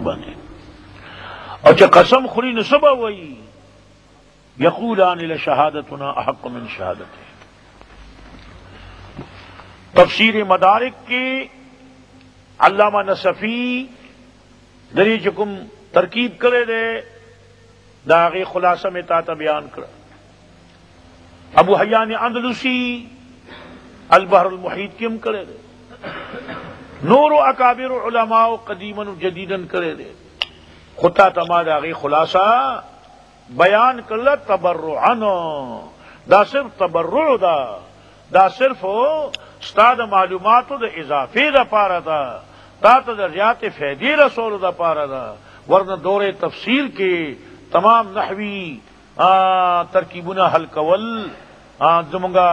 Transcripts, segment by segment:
باندې. او چې قسم خوري نو سبا وایي یقولان لشهادتنا احق من شهادته. تفسیر مدارک کی علامہ نصفی دری چکم ترکیب کرے دے داغی خلاصہ میں تا بیان کر. ابو حیان اندلسی البحر المحیط کیم کرے دے. نور و اکابر علماء قدیما جدیدن کرے دے. خطا تما داغی خلاصہ بیان کرلا تبرعن. دا صرف تبرع دا صرف استاد معلومات دا اضافی دا پارا دا تا تدریات فیدی رسول دا پارا دا. ورنہ دور تفسیر کے تمام نحوی ترکیبنا حل کول زمنگا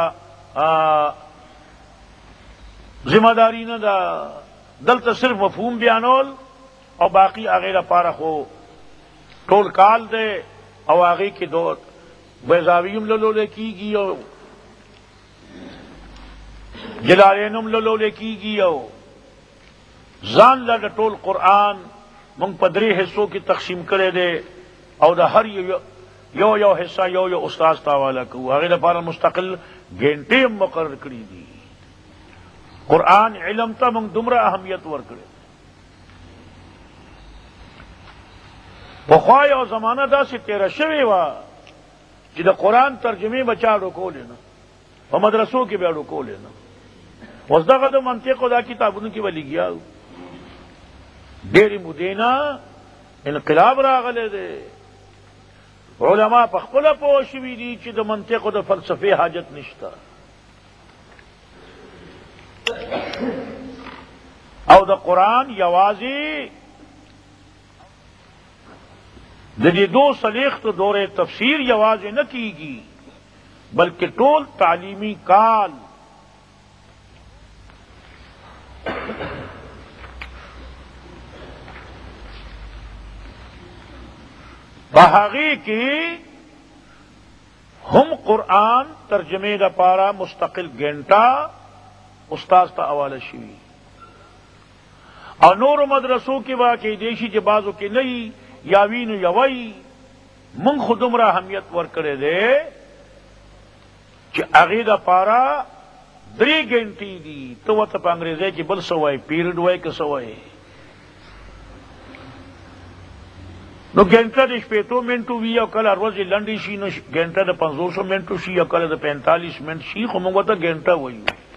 ذمہ داری نہ دا. دلتا صرف مفہوم بیانول اور باقی آگے دا پارا ہو ٹول کال دے او آگے کی دو بیضاویم لولے کی گی او جلالینم لولے کی گی او زان لڈ ٹول قرآن منگ پدری حصوں کی تقسیم کرے دے او دا ہر یو حصہ یو استاذ تاوالا کو آگے دا پارا مستقل گھنٹے مقرر کری دی. قرآن علم تا منگ دمرا اہمیت ور کرے. بخواہ اور زمانہ دا سے تیرا شوی وا کہ دا قرآن ترجمے بچا رکو لینا اور مدرسوں کی بیا رکو لینا. وزدہ کا تو منطق دا کتابوں کی ولی گیا ڈیری مدینہ انقلاب راغلے دے. علماء پخپلا پوشوی دی چی دا منطق دا فلسفے حاجت نشتا. او دا قرآن یوازی دی دو سلیخت دور تفسیر یوازی نہ کی گی بلکہ ٹول تعلیمی کال بہاغی کی ہم قرآن ترجمے دا پارا مستقل گھنٹہ استاذ تا حوالہ شوی اور نور مدرسوں کے واقعی دیشی جبازوں کے نئی یاوین یوئی منگ خدمرا اہمیت ور کرے دے کہ عقیدہ پارا دری گھنٹی دی تو وہ تب انگریزے کی بل سوائے پیریڈ ہوئے کہ سوائے نو گھنٹہ دے شپیتو منٹو وی او کل روزی لنڈی شی نو گھنٹہ دے 500 منٹو شی او کل دے 45 منٹ شی خمونگو تا گھنٹہ ہوئی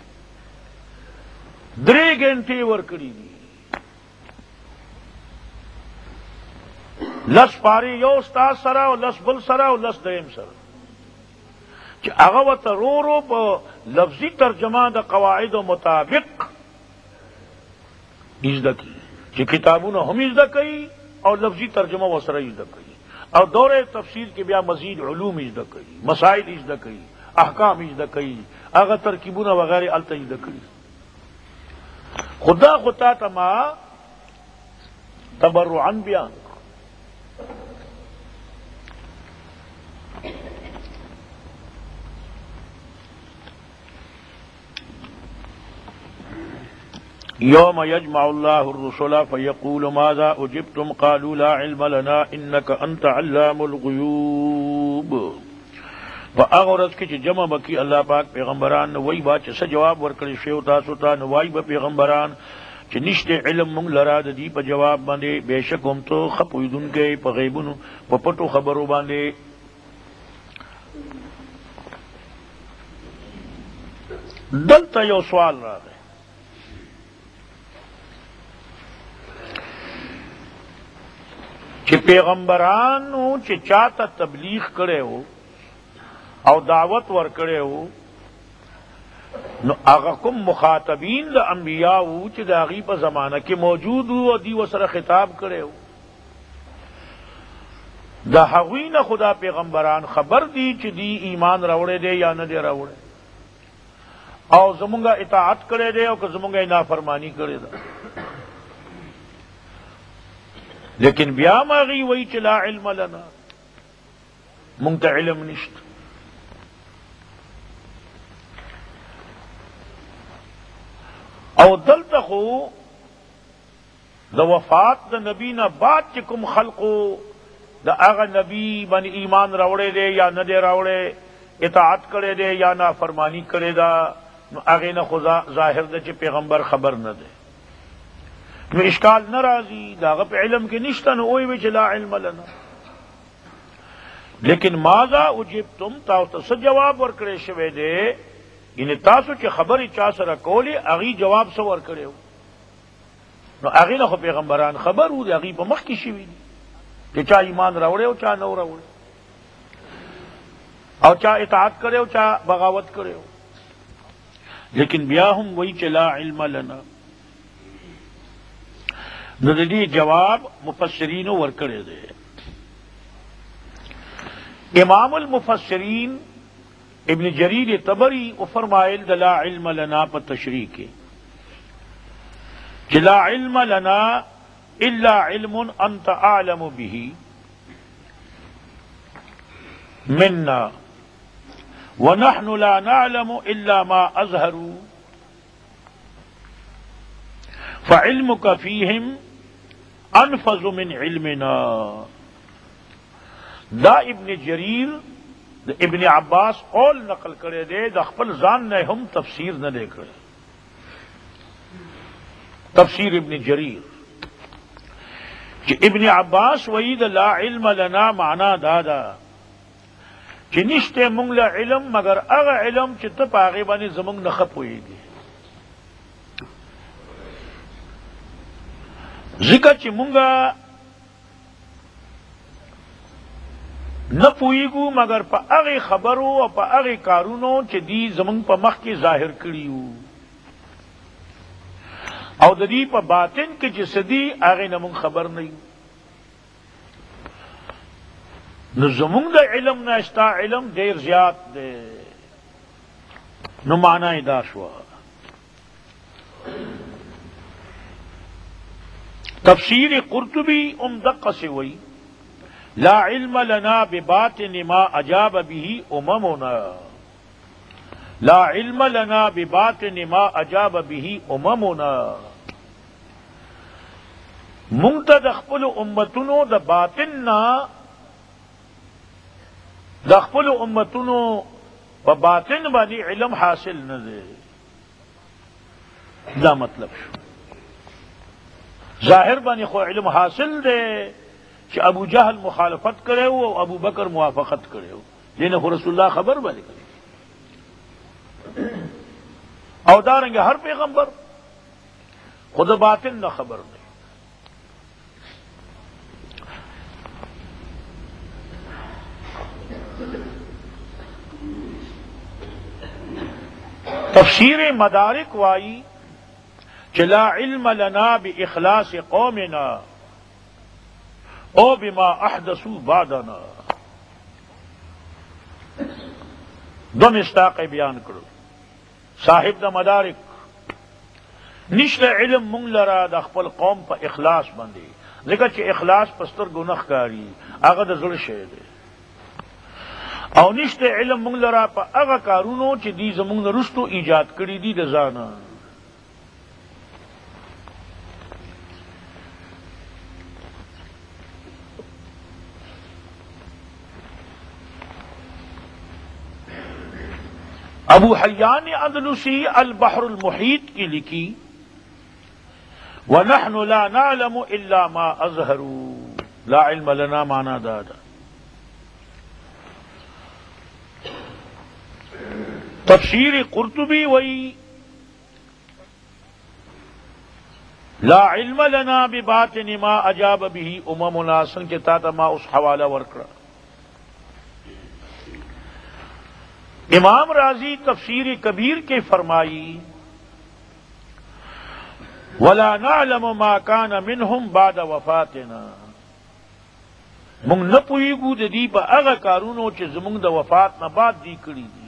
دری گھنٹی ور کری دی. لس پاری یو استاد سرا او لس بل سرا او لس دیم سرا چی اغوات رو پا لفظی ترجمہ دا قواعد و مطابق ازدہ کی چی کتابون ہم ازدہ کئی اور لفظی ترجمہ و سرا ازدہ کئی اور دور تفسیر کے بیا مزید علوم ازدہ کئی مسائل ازدہ کئی احکام ازدہ کئی اغا ترکیبون وغیرہ علتا ازدہ کئی. خدا خطا تما تبرعن بیان یوم یجمع اللہ الرسل فیقول ماذا اجبتم قالوا لا علم لنا انک انت علام الغیوب. فاغرز کی جمع بکی اللہ پاک پیغمبران نوائی بات چا جواب ورکڑی شیو تاسو تا نوائی با پیغمبران چا نشت علم منگ لراد دی پا جواب باندے بے شک ہم تو خپویدن کے پا غیبن پا پٹو خبرو باندے. دلتا یو سوال را گئے چی پیغمبرانو چی چاہتا تبلیغ کرے ہو او دعوت ور کرے ہو نو اگا کم مخاطبین دا انبیاء ہو چی دا غیب زمانہ کے موجود ہو اور دی وسر خطاب کرے ہو دا حوین خدا پیغمبران خبر دی چی دی ایمان روڑے دے یا نہ دے روڑے او زمونگا اطاعت کرے دے او کہ زمونگا نافرمانی کرے دا. لیکن بیا ماغی وہی چلا علم لنا منگتا علم نشت. او دلتا خو دا وفات دا نبی نہ بعد چکم خلقو دا اغا نبی بن ایمان راوڑے دے یا نہ دے راوڑے، اطاعت کرے دے یا نا فرمانی کرے دا، اگے نہ خدا ظاہر دے چ پیغمبر خبر نہ دے نو اشکال نہ راضی داغ پہ علم کے نشتہ نہ اوئی وچ لا علم لنا. لیکن ماذا اجبتم تاسو څه جواب ورکړې شوی دی، یعنی تاسو چې خبرې چا سره کولې اغي جواب څه ورکړیو، نو اغي نه خو پیغمبران خبر وو، اغي په مخ کې شوی دي چې چا ایمان راوړی او چا نه راوړی، او چا اطاعت کرے او چا بغاوت کرے ہو. لیکن بیا ہم وہی چلا علم لنا ندی جواب مفسرین ورکڑے دے. امام المفسرین ابن جریر طبری و فرمائل لا علم لنا پر تشریح کے لا علم لنا الا علم انت اعلم به منا ونحن لا نعلم الا ما اظهروا فعلمك فيهم انفذ من علمنا. دا ابن جریر دا ابن عباس قول نقل کرے دے دا خپل ځان نے ہم تفسیر نہ دے کرے. تفسیر ابن جریر کہ ابن عباس وحید لا علم لنا معنی دادا کہ نشتے مونگ لا علم مگر اغا علم چې ته پاغي باندې زمونږ نه خپويږي، ذکر چې مونږه نه پويګو مگر په هغه خبرو او په هغه کارونو چې دی زمونږ په مخ کې ظاهر کړیو، او د دې په باطن کې چې سدي هغه نه مونږ خبر نه یو. نو زمونږ د علم نشتا علم ډیر زیات دی. نو معنی دا شو. تفسیر قرطبی دقه سے وئی لا علم لنا بباطن ما اجاب به اممنا، لا علم لنا بباطن ما اجاب به اممنا. مونږ ته د خپل امتونو د باطن نه د خپل امتونو په باطن باندې علم حاصل نه دی. دا مطلب شو. ظاهر باندې خو علم حاصل دی چې ابو جہل مخالفت کرے او ابو بکر موافقت کرے ہو، جنہیں خو رسول اللہ خبر باندې کرے او دارنګ ہر پیغمبر خود باطن نہ خبر نہیں. تفسیر مدارک وائی لا علم لنا باخلاص قومنا او بما احدثوا بعدنا. دو مصداق بیان کرو. صاحب دا مدارک نشل علم مونږ لرا د خپل قوم په اخلاص باندې، ځکه چې اخلاص پستر ګناه کاری هغه د زړه شی دی، او نشته علم مونږ لرا په هغه کارونو چې دی زمونږ رستو ایجاد کړی دي د ځانه. ابو حیان اندلسی البحر المحیط کی لکھی وَنَحْنُ لَا نَعْلَمُ إِلَّا مَا أَظْهَرُوا لا علم لنا مانا دادا. تفسیر قرطبی وئی لا علم لنا بباطن ما اجاب به اممنا سن کے تا ما اس حوالہ ورکڑا. امام راضی تفسیر کبیر کے فرمائی ولا نعلم ما كان منهم بعد وفاتنا. مونږ نه پوهیږو د دې په هغه کارونو چې زمونږ د وفات نه بعد دی کړي دي.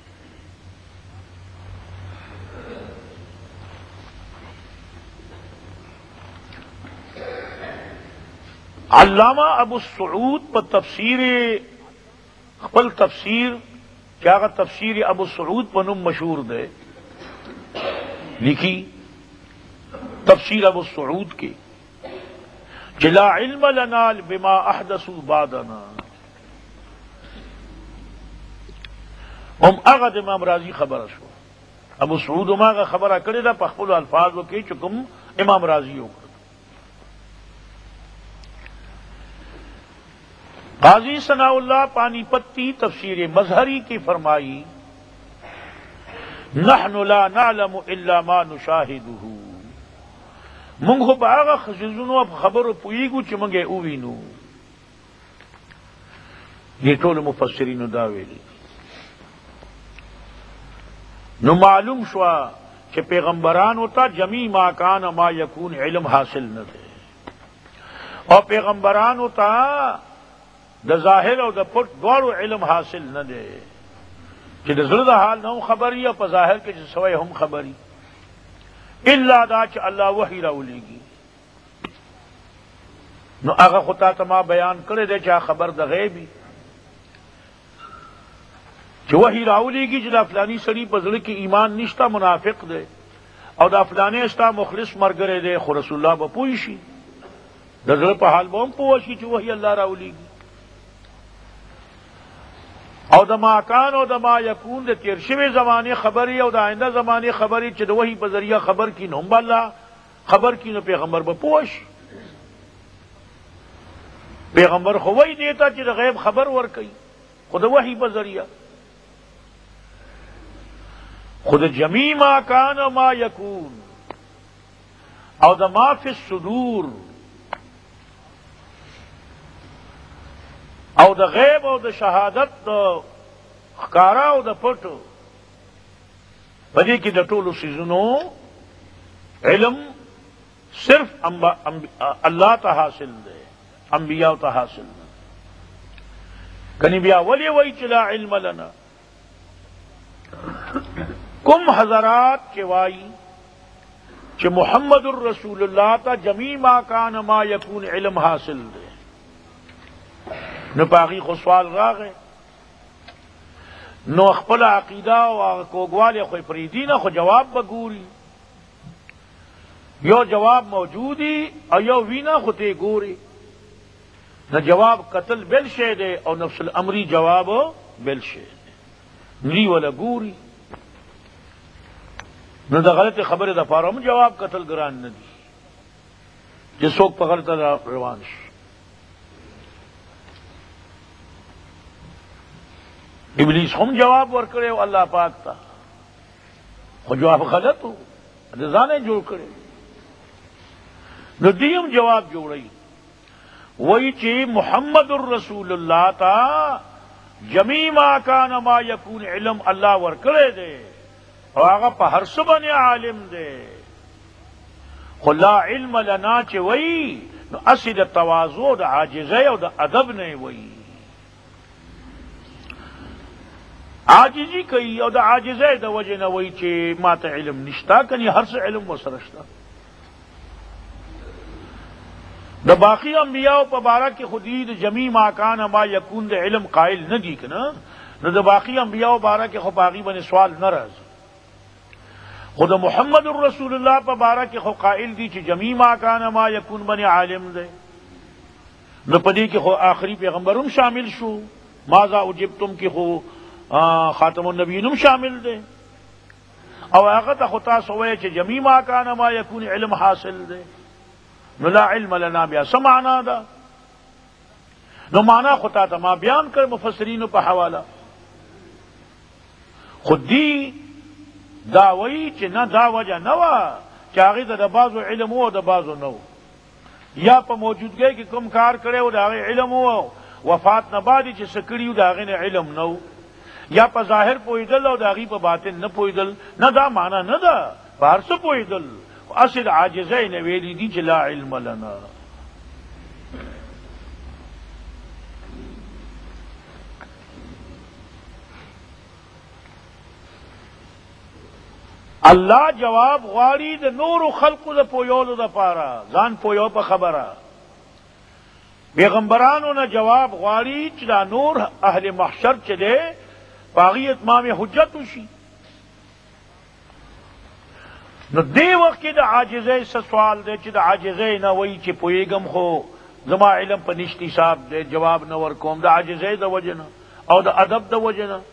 علامہ ابو السعود پر تفسیر خپل تفسیر کیا کا تفسیر ابو السعود پر نم مشہور دے لکھی. تفسیر ابو السعود کے لا علم لنا بما احدثوا بعدنا. اغد امام راضی خبر شو ابو سعود کا خبر کرے دا پخپل الفاظ کی چکم امام راضی ہو. قاضی ثناء اللہ پانی پتی تفسیر مظہری کی فرمائی نحن لا نعلم الا ما نشاهده. منگو باغ خزنو اب خبر پوئیگو چمنگے اوینو. یہ ٹول مفسرین داویلی نو معلوم شوا کہ پیغمبران ہوتا جمی ما کان ما یکون علم حاصل نہ دے اور پیغمبران ہوتا دا ظاہر اور دا پٹ دوارو علم حاصل نہ دے کہ دا زرد حال نہ خبری یا پا ظاہر کے سوائے ہم خبری اللہ دا چ اللہ وحی راولی گی. نو اگا خطا تما بیان کرے دے چاہ خبر دا غیبی کہ وہی راولی کی جدا فلانی سری پزڑ کی ایمان نشتا منافق دے اور دا فلانے استا مخلص مرگرے دے خو رسول اللہ بپوئشی دزڑ پہ حال بہم پوشی چی وہی اللہ راولی کی او دا ما کان او دا ما یکون دے تیرشوے زمانے خبری او دا آئندہ زمانے خبری چی دا وہی بذریعہ خبر کی نومب اللہ خبر کی نو پیغمبر بپوش. پیغمبر خو وہی دیتا چی دا غیب خبر ورکی خود وہی بذریعہ خود جمی ما کان ما یکون او دا ما فی الصدور او دا غیب او دا شہادت دا خکارا او دا پٹو بدی کی دا ٹولو سیزنو علم صرف اللہ تا حاصل دے انبیاء تا حاصل دے. کنی بیا ولی وی چلا علم لنا کم حضرات کے وائی کہ محمد الرسول اللہ تا جمی ما کان ما یکون علم حاصل دے نو پاغی خو سوال راغے نو اخپل عقیدہ و کوگوال خو پریدین خو جواب بگوری یو جواب موجودی اور یو وینا خو تے گوری نہ جواب قتل بل شے دے اور نفس الامری جواب بل شے دے نری والا گوری نو دا غلط خبر دا پارم جواب قتل گران نہ دی جسوک پغلتا روانش ابلیس ہم جواب ور کرے اللہ پاک تا خو جواب غلط ہو رضانے جوڑ کرے نو دیم جواب جوڑی وہی چی محمد الرسول اللہ تا جمی ما کان ما یکون علم اللہ ور کرے دے اور آگا پا ہر سبن عالم دے خو لا علم لنا چی وئی نو اسی دا توازو دا عاجزے و دا ادب نے وئی عاجزی کئی او دا عاجزے دا وجہ نہ وئی چی ما تا علم نشتا کنی ہر سے علم و سرشتا. دا باقی انبیاء پا بارہ کی خودید جمی ما کان ما یکون دا علم قائل نہ دی کنا نو دا باقی انبیاء بارہ کے خو باقی بنے سوال نہ رز خود محمد الرسول اللہ پا بارہ کے خو قائل دی چی جمی ما کان ما یکون بنے عالم دے نو پدی کی خو آخری پیغمبرم شامل شو ماذا اجبتم کی خو خاتم النبیینم شامل دے او آغت خطا سوئے چی جمی ما کان ما یکون علم حاصل دے نو لا علم لنا بیا سمعنا دا نو مانا خطا تا ما بیان کر مفسرین پا حوالہ خود دی داوئی چی نا دا وجہ نوا چاگی دا بازو علم ہو دا بازو نو یا پا موجود گئے کہ کم کار کرے ہو دا علم ہو وفات نبادی چی سکریو دا غین علم نو یا پا ظاہر پویدل او داغی پا باطن نہ پویدل نہ دا مانا نہ دا بہر سے پویدل اصل عاجزہ نویلی دی لا علم لنا. اللہ جواب غاری دا نور خلق دا پویول دا پارا زان پویو پا خبرا پیغمبرانو نا جواب غاری چلا نور اہل محشر چلے باغی اتمام حجت اسی نو دی وخت کې د عاجزۍ څه سوال دی چې د عاجزۍ نه وایي چې پوهېږم خو زما علم په نشتی صاحب دی جواب نه ورکوم د عاجزۍ د وجې نه او د ادب د وجې نه.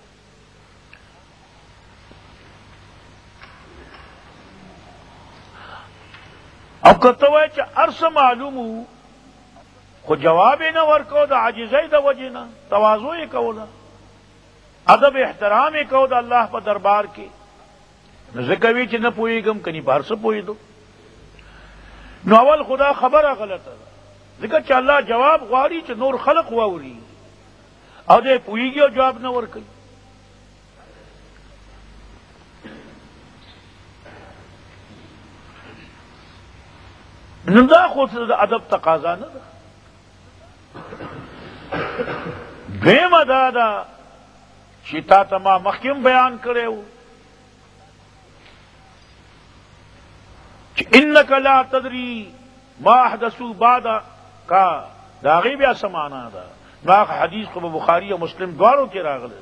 او کته وای چې ارسه معلومو خو جواب یې نه ورکو د عاجزۍ د وجې نه تواضع یې کوله ادب احترام یې کو د الله په دربار کې نو ځکه وی چې نه پوهېږم کني په هر څه پوهېدو نو اول خدا خبره غلطه ده ځکه چې الله جواب غواړي چې نور خلق واوري او دې پوهېږي او جواب نه ورکوي. نو دا خو د ادب تقاضا نه ده. دویمه دا ده چې تا ته ما مخکې بیان کړی و چې انک لا تدری ما احدثوا بعدک د هغې بیا څه معنا ده. نو هغه حدیث خو په بخاري او مسلم دواړو کې راغلی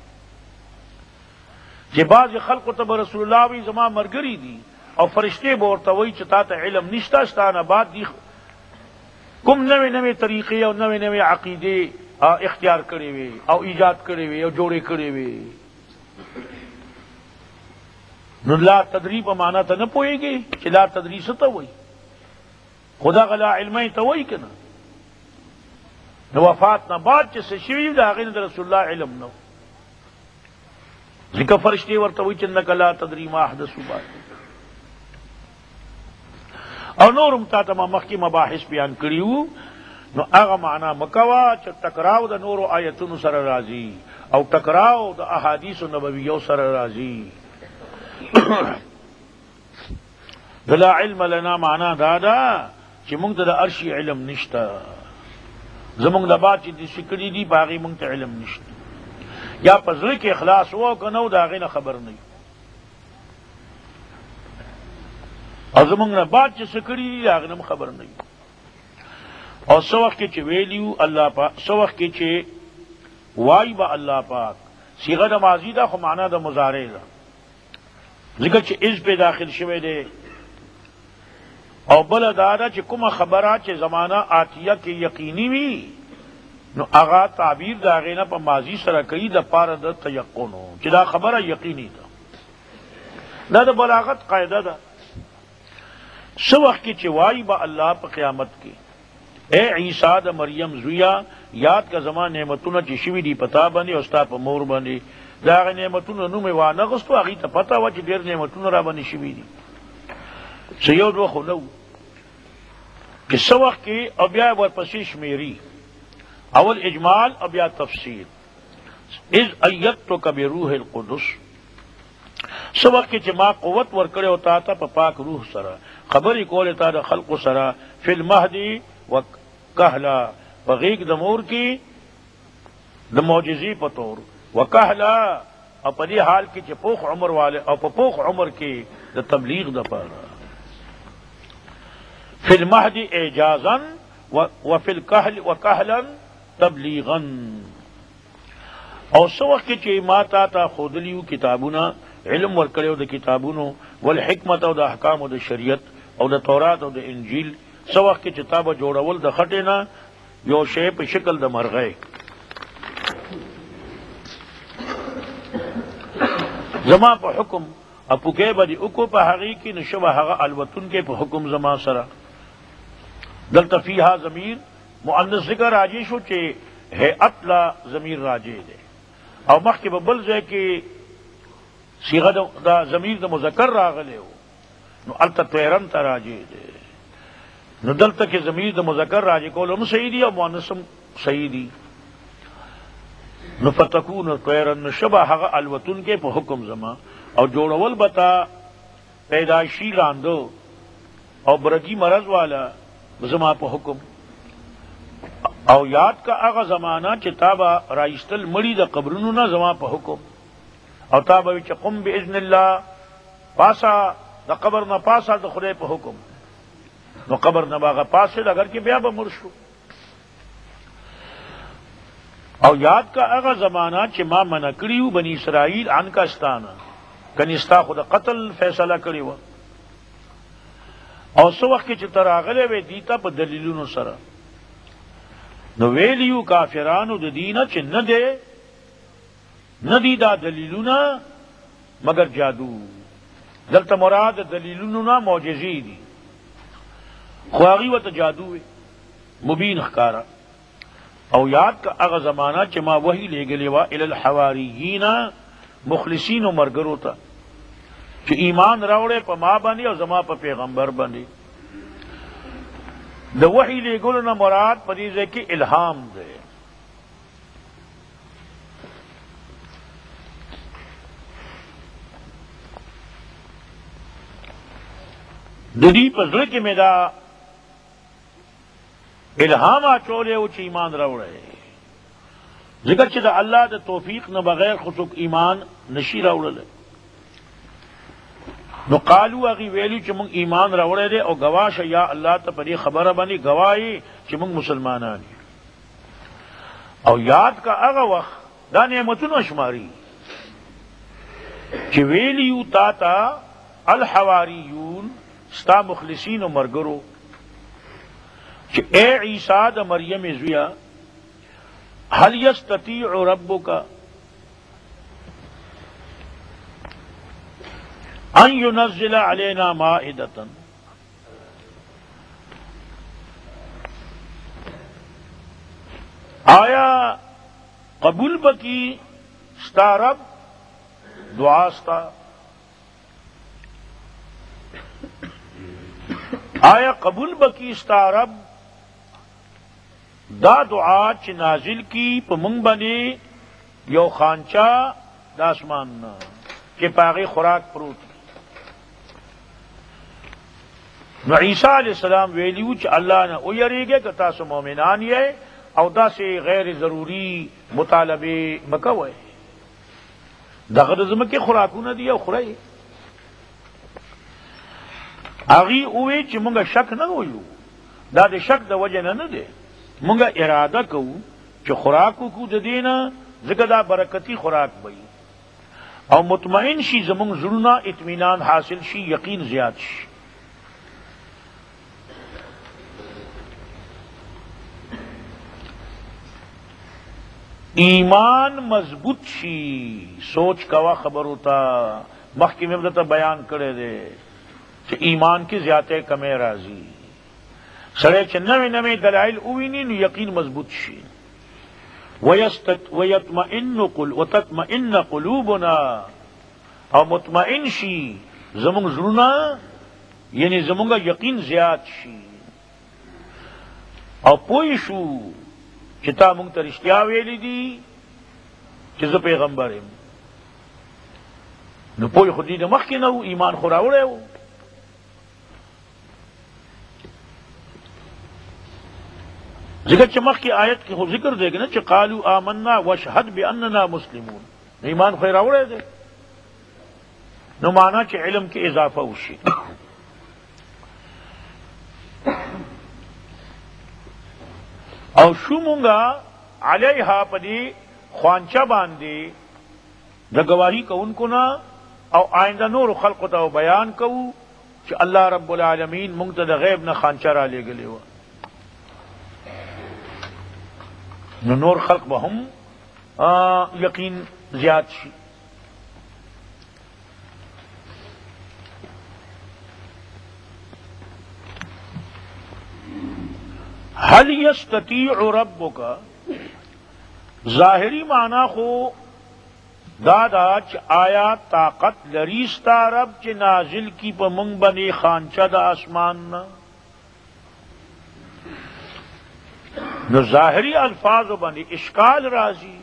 چې بعضې خلقو ته به رسول الله وایي زما ملګري دي او فرشتې به ورته وایي چې تا ته علم نشته ستا نه بعد دي کوم نوې نوې طریقې او نوې نوې عقیدې اختیار کړې وي او ایجاد کړې وي او جوړې کړې وي. نو لا تدری په معنا ته نه پوهېږي چې لا تدری څه ته وایي خدا غلا علمي ته وایي که نه. نو وفات نه بعد چې څه شوي د هغې نه د رسول الله علم نه ځکه فرشتې ورته وایي چې انک لا تدری ما احدثوا بعدک. او نورم تا ته ما مخکې مباحث بیان کړي وو نو هغه معنا مکوه چې ټکراو د نورو آیتونو سره راځي او ټکراو د احادیثو نبویو سره راځي. د لا علم لنا معنا دا ده چې موږ ته د عرشي علم نشته زموږ د بعد چې د سکړي دي په هغې موږ ته علم نشته یا په زړه کې اخلاص و که نه و د هغې نه خبر نه یو او زمونږ نه بعد چې څه کړي دي د هغې نه خبر نه یو. او څه وخت کې چې ویلي وو الله پاک څه وخت کې چې وایي به الله پاک صیغه د ماضي ده خو معنا د مضارع ده ځکه چې اذ پې داخل شوی دی. او بله دا ده چې کومه خبره چې زمانه آتیه کې یقیني وي نو هغه تعبیر د هغې نه په ماضي سره کوي د پاره د تیقنو چې دا خبره یقیني ده. دا د بلاغت قاعده ده. څه وخت کې چې وایي به الله په قیامت کې اے عیسی د مریم زویا یاد کا زما نعمتونه چې شوي دي په تا باندې او ستا په مور باندې د هغې نعمتونو نوم یې وانغستو هغې ته پته وه چې ډېر نعمتونه را باندې شوي دي څه یو دوه خو نه وو چې څه وخت کې او بیا ورپسې شمېري اول اجمال او بیا تفصیل. اذ ایدتک بروح القدس څه وخت کې چې ما قوت ورکړی او تا ته په پاک روح سره خبرې کولې تا د خلقو سره فی المهدي وکهلا په غیږ د مور کې د معجزې په طور وکهلا او په دې حال کې چې پوخ عمر والے او په پوخ عمر کې د تبلیغ دپاره فی المهدي اعجازا وفی الکهل وکهلا تبلیغا. او څه وخت کې چې ما تا ته ښودلي وو کتابونه علم ورکړی د کتابونو والحکمت او د احکامو د شریعت او د تورات او د انجیل څه وخت کې چې تا به جوړول د خټې نه یو شی په شکل د مرغۍ زما په حکم اپوکې به دې وکړو په هغې کې نو شوه هغه الوتونکی په حکم زما سره. دلته فیها ضمیر مؤنث ذکر راجع شو چې هیئت لا ضمیر راجع دی او مخکې به بل ځای کې صیغه دا ضمیر د مذکر راغلی و نو هلته طیرن ته راجع دی نو دلته کې ضمیر د مذکر راجع کول هم صحیح دي او مؤنث هم صحیح دي. نو فتکون طیرن نو شبه هغه الوتونکی په حکم زما او جوړول به تا پیدایشي لاندو او برګي مرض والا زما په حکم. او یاد کا هغه زمانہ چې تا به رایستل مړي د قبرونو نه زما په حکم او تا به چې قم باذن الله پاسا د قبر نه پاسا د خدای په حکم نو قبر نه باغه پاسه اگر کې بیا به مړ شو. او یاد کا هغه زمانہ چې ما منع کړیو بنی اسرائیل عن کا استانه کني ستا خود قتل فیصله کړی و او سو وخت چې تراغله وې دیتا په دلیلونو سره نو ویلیو کافرانو د دینه چې نه دی دا دلیلونه مگر جادو. دلته مراد دلیلونو نه معجزې دي، خو هغوی ورته جادو وي مبین ښکارا. او یاد کا هغه زمانہ چې ما وحی لېږلې وه الی الحواریین مخلصین و مرګرو ته چې ایمان راوړې په ما باندې او زما په پیغمبر باندې. د وحی لېږلو نه مراد په دې ځای کې الهام دی. د دې په زړه کې مې دا الهام اچولی و چې ایمان راوړی، ځکه چې د الله د توفیق نه بغیر خو څوک ایمان نشي راوړلی. نو قالو هغې ویلي چې مونږ ایمان راوړی دی او ګواه شه یا الله ته په دې خبره باندې ګواهی چې مونږ مسلمانان یو. او یاد کا هغه وخت دا نعمتونه شماري چې ویلي یو تا ته الحواریون ستا مخلصین و مرګرو کہ اے عیسیٰ دا مریم زویا هل یستطیع ربک ان ينزل علینا مائدة آیا قبول بکی ستا رب دعا ستا؟ آیا قبول بکی ستا رب دا دعا چې نازل کی په مونږ باندې یو خانچا د اسمان نه چې پاغي خوراک پروت. نو عیسی علیہ السلام ویلیو چې الله نه او یریږي که تاسو مؤمنان یې او داسې غیر ضروری مطالبه مکوئ. دغه د ځمکې خوراکونه دي او خورئ. هغې ووی چې مونږ شک نه ویو، دا د شک د وجه نه دی، مونږ اراده کوو چې خوراک وکړو د دې نه، ځکه دا برکتي خوراک وي او مطمئن شي زمونږ زړونه، اطمینان حاصل شي، یقین زیات شي. ایمان مضبوط شي، سوچ کوا خبر ہوتا مخکې مې درته بیان کړی دی چې ایمان کی زیادہ کمی راضی سڑے چې نوې نوې دلائل اوینی نو یقین مضبوط شي. وتطمئن قلوبنا او مطمئن شي زمونږ زړونه، یعنی زمونږ یقین زیات شي او پوه شو چې تا مونږ ته رښتیا ویلي دي چې زه پیغمبر یم. نو پوه خو دې د مخکې نه و، ایمان خو راوړی و. ذکر چې مخکې آیت کې خو ذکر دی نه چې قالو آمنا واشهد باننا مسلمون، ایمان خو راوړی دی. نو معنا چې علم کې اضافه وشي. او شو مونږه علیها پدی خوانچه باندې د گواہی کوونکو نه او آئنده نور خلق ته بیان کوو چې الله رب العالمین مونږ ته د غیب نه خوانچه را لېږلې وه. نو نور خلق به هم یقین زیاد شي. هل یستطیع ربک ظاہری معنی خو دادا چ آیا طاقت لری ستا رب چ نازل کی پا منگ بنی خانچہ دا آسمان نا. نو ظاہری الفاظ بنی اشکال رازی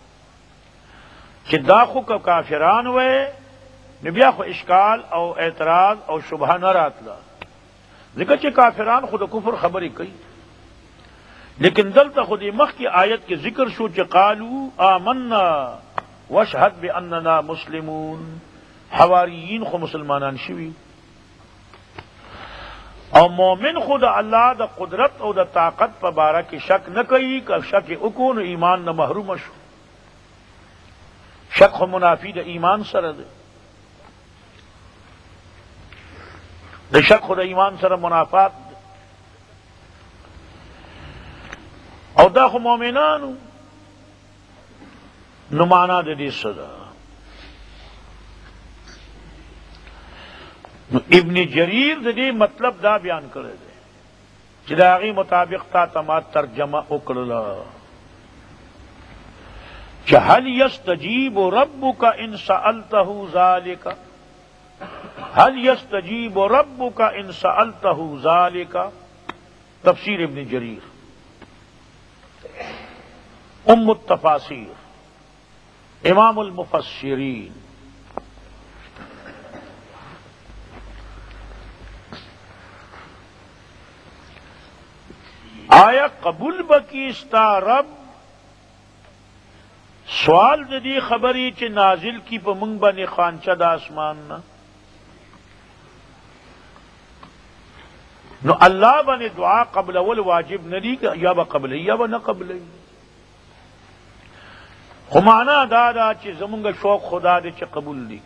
چ داخو کا کافران وے نبیا خو اشکال او اعتراض او شبہ نہ راتلا، ذکر چ کافران خود کفر خبری کئی. لیکن دلتا خود مخ کی آیت کے ذکر شو چ قالو آمنا واشہد باننا مسلمون، حواریین خو مسلمانان شوی او مومن خود اللہ دا قدرت او دا طاقت پا بارا کی شک نہ کئی کہ شک اکون ایمان نہ محروم شو. شک خو منافی دا ایمان سرد. د شک خو د ایمان سره منافات دی. او دا خو مؤمنانو نو معنا د دې څه ده؟ نو ابن جریر د دې مطلب دا بیان کړی دی چې د هغې مطابق تا ته ما ترجمه وکړله کہ هل يستجيب ربك ان سألته ذلك، هل يستجيب ربك ان سألته ذلك، تفسیر ابن جریر ام التفاسیر امام المفسرین. آیا قبول بکی استا رب سوال د دې خبرې چې نازل کی په موږ باندې خانچه د اسمان نه، نو الله باندې دعا قبل اول واجب نه دی یا به قبل یا به نه قبل. خو معنا دا ده چې زمونږ شوق خدا دې چې قبول دی.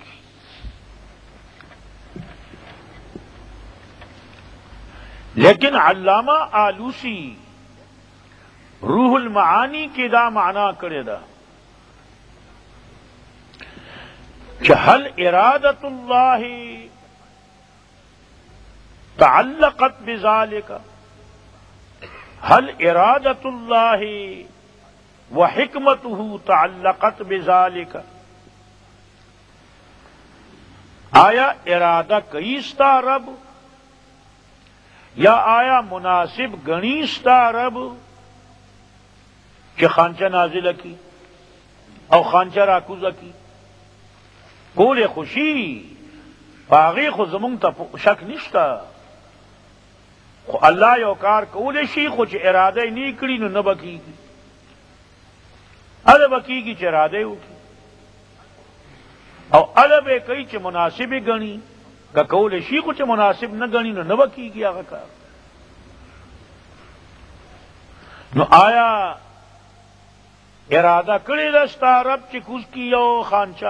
لیکن علامہ آلوسی روح المعانی کی دا معنا کړی ده کہ هل ارادت اللہ تعلقت بذالک، هل ارادت اللہ وحکمتہ تعلقت بذالک، آیا ارادہ کئیستا رب یا آیا مناسب گنیستا رب کہ خانچہ نازلہ کی او خانچہ راکوزہ کی کول خوشی پاغی خو زمونږ ته شک نشتا. خو الله یو کار کولی شي خو چې اراده یې نه کړي نو نه به کېږي، هله به کېږي چې اراده یې وکړي او هله به یې کوي چې مناسب یې ګڼي، که کولی شي خو چې مناسب نه ګڼي نو نه به کېږي هغه کار. نو آیا اراده کړې ده ستا رب چې کوز کی یو خانچه،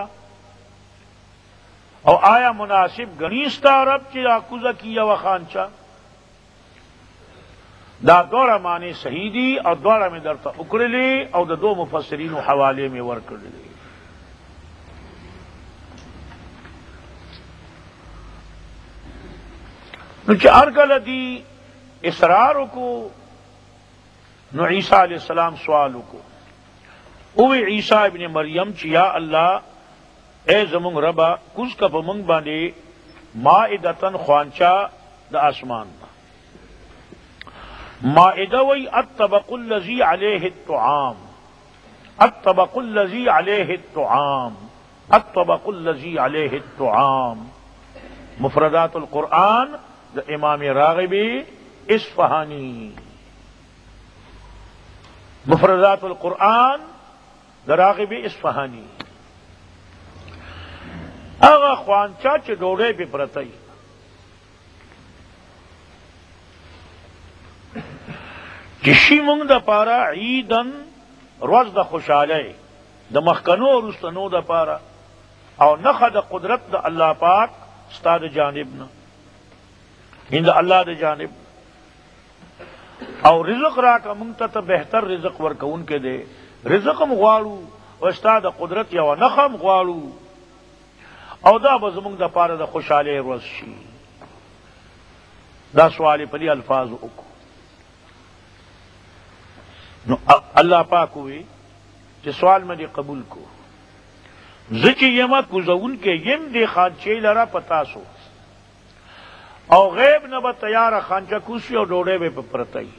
او آیا مناسب گنیستا رب چې راکوزه کی یو خانچه؟ دا دوړه معنی صحیح دي او دوړه مې درته وکړلې او د دو مفسرینو حوالې مې ورکړلې. نو چې هر کله دی اصرار وکړو نو عیسیٰ علیہ السلام سوال وکړو، اوی عیسیٰ ابن مریم چې یا اللہ اے زمونږ ربا کوز کا په مونږ باندې مائدتن خوانچا د اسمان. مائده وی الطبق الذي عليه الطعام، الطبق الذي عليه الطعام، الطبق الذي عليه الطعام. مفردات القرآن د امام راغبی اصفهانی، مفردات القرآن د راغبی اصفهانی. هغه خوانچا چې ډوډۍ پې پرته وي چې شي مونږ دپاره عیدن ورځ د خوشحالۍ د مخکنو وروستنو دپاره او نښه د قدرت د الله پاک ستا د جانب نه، د الله د جانب او رزق راکه مونږ ته بهتر رزق ورکوونکی دی، رزق هم غواړو او ستا د قدرت یوه نښه هم غواړو او دا به زمونږ دپاره د خوشحالۍ ورځ شي. دا سوال په دې الفاظو وکړو. نو الله پاک وی چې سوال مې دې قبول کو، زه چې یمه کوزونکی یم دې خانچې لره په تاسو او غیب نه به تیاره خانچه کوشي او ډوډۍ به په پرته وي.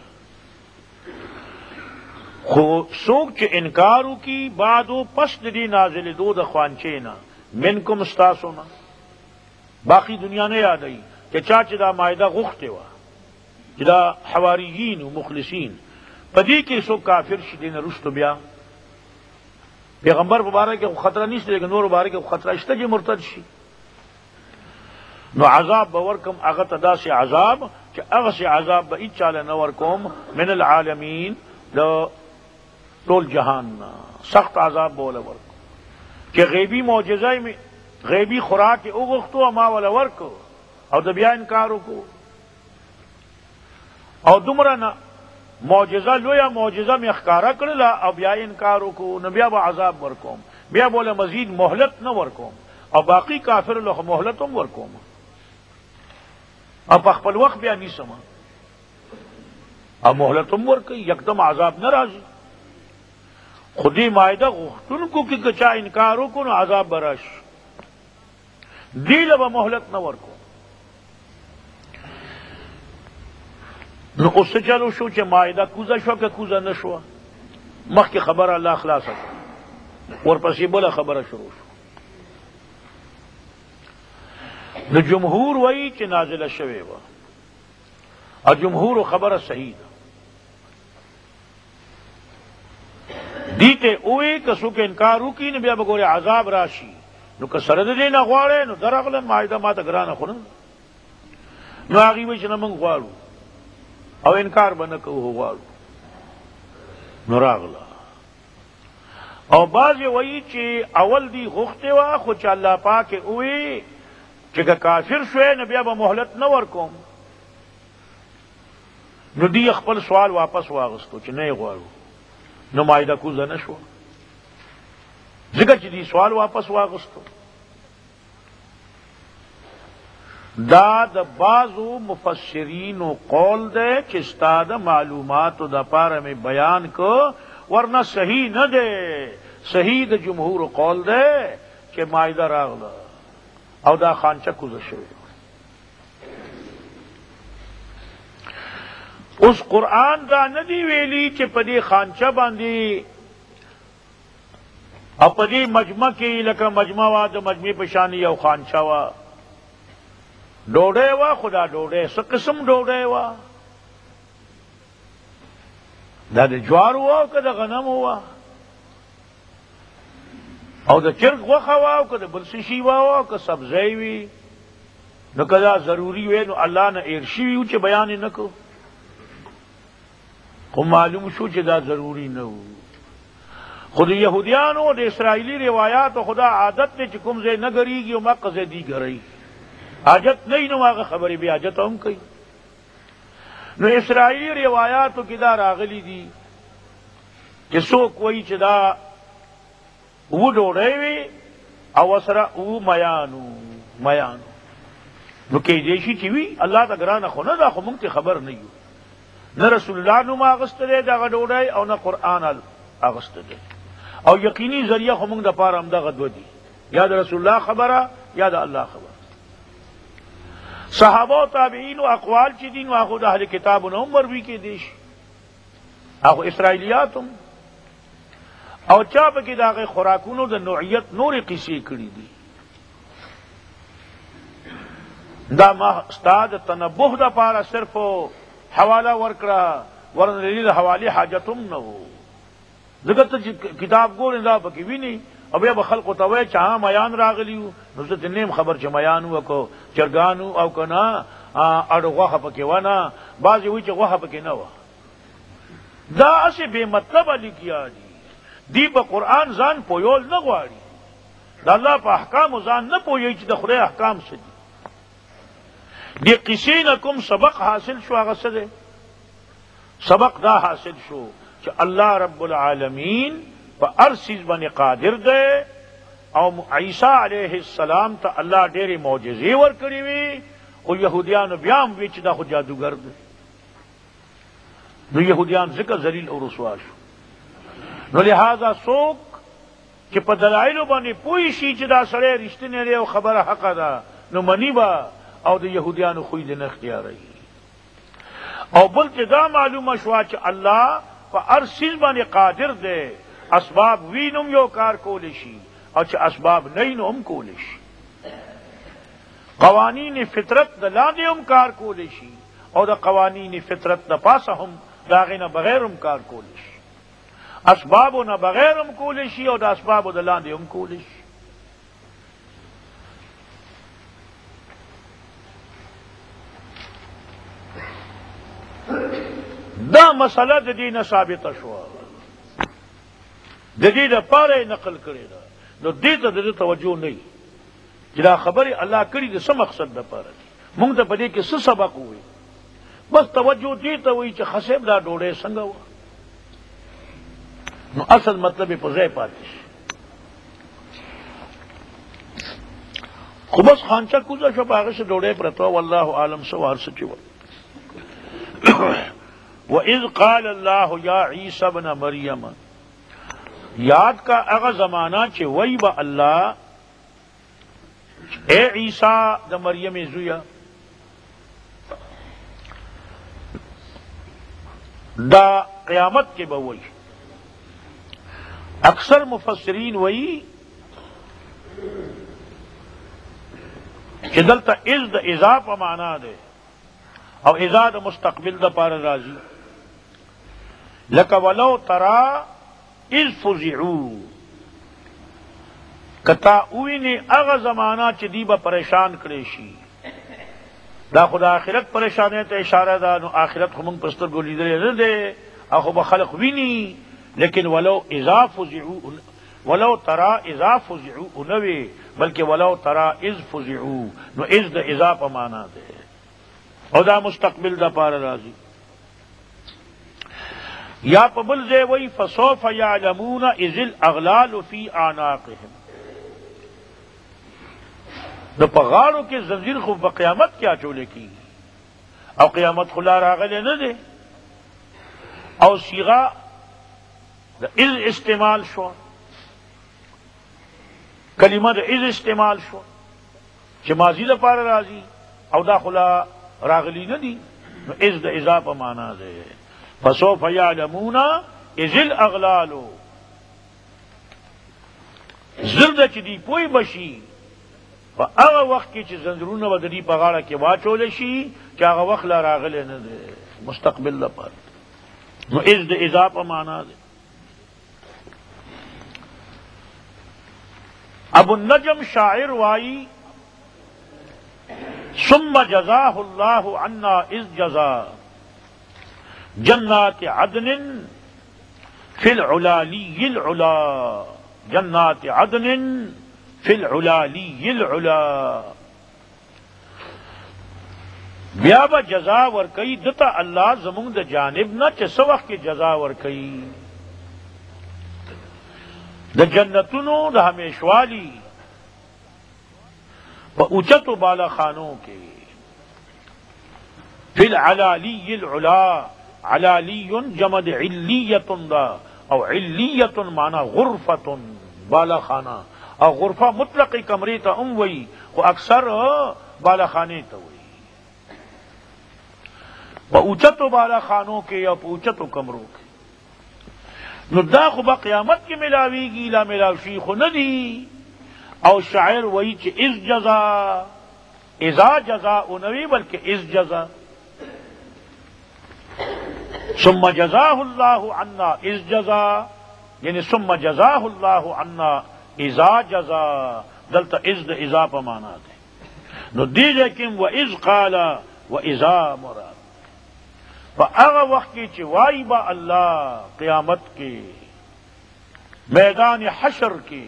خو څوک چې انکار وکړي بعدو پس د دې نازلېدو د خوانچې نه منکم ستاسو نه، باقی دنیا نه یادوي چې چا چې دا مائده غوښتې وه چې دا حواریین و مخلصین په دې کې څوک کافر شي دې نه وروستو بیا پیغمبر په باره کې خو خطره نشته، لیکن نورو باره کې خو خطره شته چې مرتد شي. نو عذاب به ورکم هغه ته داسې عذاب چې هغسې عذاب به هېڅ چاله نه ورکوم من العالمین د ټول جهان نه سخت عذاب به وله ورکوم کہ غیبی معجزہ میں غیبی خوراک وغوښتو ما ولا ورکو او د بیا انکار وکړو او دومره نه معجزه لویه معجزه مې ښکاره کړله او بیا انکار وکړو نو بیا به عذاب ورکوم بیا بوله مزید مهلت نه ورکوم او باقی کافر له مهلت هم ورکوم او په خپل وخت بیا نیسم او مهلت هم ورکوي یکدم عذاب نه راځي خودی مائده غوښتونکو کې که چا انکار وکړو نو عذاب به راشي دی له به مهلت نه ورکوم نو اوس څه چلو شو چې مائده کوزه شوه که کوزه نه شوه مخکې خبره الله خلاصه کړه ورپسې بله خبره شروع شو نو جمهور وایي چې نازله شوې وه او جمهور خبره صحیح ده دی ته اوی که څوک انکار وکړي نو بیا به ګورې عذاب راشي نو که سره د دې نه غواړې نو درغله مائده ماته ګرانه خو نه نو هغې وایي چې نه موږ غواړو او انکار به نه کوو غواړو نو راغله او بعضې وایي چې اول دی غوښتې وه خو چې الله پاک اوی چې که کافر شوی نو بیا به مهلت نه ورکوم نو دی خپل سوال واپس واغستو چې نه یې غواړو نو مائده کوزه نه شوه ځکه چې دی سوال واپس واغستو دا د بعضو مفسرینو قول ده چې ستا د معلوماتو دپاره مې بیان کو ورنه صحیح نه ده صحیح د جمهور قول ده چې مائده راغله او دا خانچه کوزه شوی اوس قرآن دا ندی ویلی چې په دې خانچه باندې او په دې مجمع کې لکه مجمع وا د مجمع په شان یو خانچه وا ډوډۍ وا خدا ډوډۍ څه قسم ډوډۍ وا دا د جوار وا که د غنم وا او د چرګ غوښه وا او که د بل څه شي وا که سبزی وي نو که دا ضروري وي نو الله نه ایر شوي و چې بیان یې نه کو خو معلوم شو چې دا ضروری نه و خو د یهودیانو د اسرائیلی روایاتو خدا عادت دی چې کوم ځای نه ګریږي او مقه ځای دی ګرئ حاجت نه وي نو هغه خبرې بې حاجته هم کوي نو اسرائیلی روایاتو کې دا راغلی دي چې څوک وایي چې دا اوه ډوډۍ وي او ورسره اوه میانو نو کیدای شي چې وي الله ته ګرانه خو نه ده خو موږ ته خبر نه یو نه رسول الله نوم اغسته دی دغه ډوډۍ او نه قرآن اغسته دی او یقیني ذریعه خو موږ دپاره همدغه دوه دي یا د رسول الله خبره یا د الله خبره صحابه او تابعین او اقوال چې دي نو هغه د اهل کتابونو هم مروي کېدی شي هغه اسرائیلیات هم او چا پکې د هغې خوراکونو د نوعیت نورې قصې کړي دي دا ما ستا د تنبه دپاره صرف حواله ورکړه ورنه د حوالې حاجت هم نه و ځکه ته چې کتاب ګورې دا پکې ویني او بیا به خلقو ته وایي چې ها میان راغلي وو نو زه ته نیم خبر چې میان وو که چرګان او که نه اړو غوښه پکې ونه بعضې وایي چې غوښه پکې نه وه دا هسې بې مطلبه لیکیا دي دی په قرآن ځان پویول نه غواړي د الله په احکامو ځان نه پوهیږي چې د خدای احکام څه دي دی قصې نه کوم سبق حاصل شو هغه څه دی سبق دا حاصل شو چې الله رب العالمین په هر څیز باندې قادر دی او عیسی علیه السلام ته الله ډېرې معجزې ورکړې وي خو یهودیانو بیا هم وی چې دا خو جادوګر دی نو یهودیان ځکه ذلیل او رسوا شو نو لہذا څوک چې په دلایلو باندې پوه شي چې دا سړی رښتینی دی او خبره حقه ده نو منی به او د یهودیانو خوی دې نه اختیاروي او بل چې دا معلومه شوه چې الله په هر څیز باندې قادر دی اسباب وي نو یو کار کولی شي او چې اسباب نه نو هم کولی شي قوانین فطرت د لاندې هم کار کولی شي او د قوانین فطرت د پاسه هم د هغې نه بغیر هم کار کولی شي اسبابو نه بغیر هم کولی شي او د اسبابو د لاندې هم کولی شي دا مسله د دې نه ثابته شوه د دې دپاره یې نقل کړې ده نو دې ته د ده توجه نه وي چې دا خبرې الله کړي د څه مقصد دپاره دي مونږ ته پدې کې څه سبق وي؟ بس توجه دې ته وي چې خصیب دا ډوډۍ څنګه وه، نو اصل مطلب یې په ځای پاتې شي. خو بس خانچه کوزه شو، په هغه څه ډوډۍ پرته وه، والله عالم څه وار څه چې وه. وَإِذْ قَالَ اللَّهُ يَا عِيسَى ابْنَ مَرْيَمَ، یاد کا هغه زمانہ چې وی به الله اے عیسی د مریم زویا، دا قیامت کې به وی. اکثر مفسرین وی چې دلته از د اذا په معنا ده او اذا د مستقبل د پاره راځي، لکه ولو ترى اذ فزعوا، کتا اوینی اغا زمانہ چی دی با پریشان کرے شی. دا خدا آخرت پریشانے تا اشارہ دا، نو آخرت خمونگ پستر گو لیدرے ردے اخو بخلق وینی، لیکن ولو اذا فزعوا، ولو ترى اذا فزعوا نوی بلکہ ولو ترى اذ فزعوا، نو اذ دا اذا پا مانا دے او دا مستقبل دا پار رازی. یا پبل زے وی فسوف یعلمون اذ الاغلال فی اعناقهم، نو پغاڑوں کے زنجیر خوب بقیامت کیا چولے کی، او قیامت خلا راغلے نہ دے، او صیغہ دا اذ استعمال شو، کلمہ دا اذ استعمال شو چھ ماضی دا پار رازی او دا خلا راغلی نہ دی، نو اذ دا اذا پا مانا دے. فسوف یعلمون اذ الاغلال، زرد چی دی پوئی بشی پا اغا وقت کی چی زنجرون و دی پا غاڑا کی واچول شی چی اغا وقت لا راغلے نہ دے، مستقبل دا پار. نو اذ دا اذا پا مانا دے. ابو النجم شاعر وائی ثم جزاہ اللہ عنا اذ جزا جنات عدن فی العلالی العلا، جنات عدن فی العلالی العلا. بیا با جزا ورکی دتا اللہ زمون دا جانب نا چه سوخ کی جزا ورکی دا جنتونو دا ہمیشوالی با اوچت و بالا خانوں کے. فی العلالی العلا، علالی جمد علیت دا، او علیت مانا غرفت بالا خانہ، او غرفہ مطلق کمرے تا وئی وہ اکثر بالا خانے تا وئی، با اوچت و بالا خانوں کے یا اوچت و کمروں کے. نو دا خو با قیامت کی ملاوی گی، لا ملاوشی خو ندی. او شاعر وہی چھ از جزا، اذا جزا نوی بلکہ از جزا. ثم جزاہ اللہ عنا از جزا، یعنی ثم جزاہ اللہ عنا اذا جزا، دلتا از دا اذا پا مانا دے. نو دی لیکن و از قال و اذا مراد فا اغا وقت کی چوائی با اللہ قیامت کے میدان حشر کے،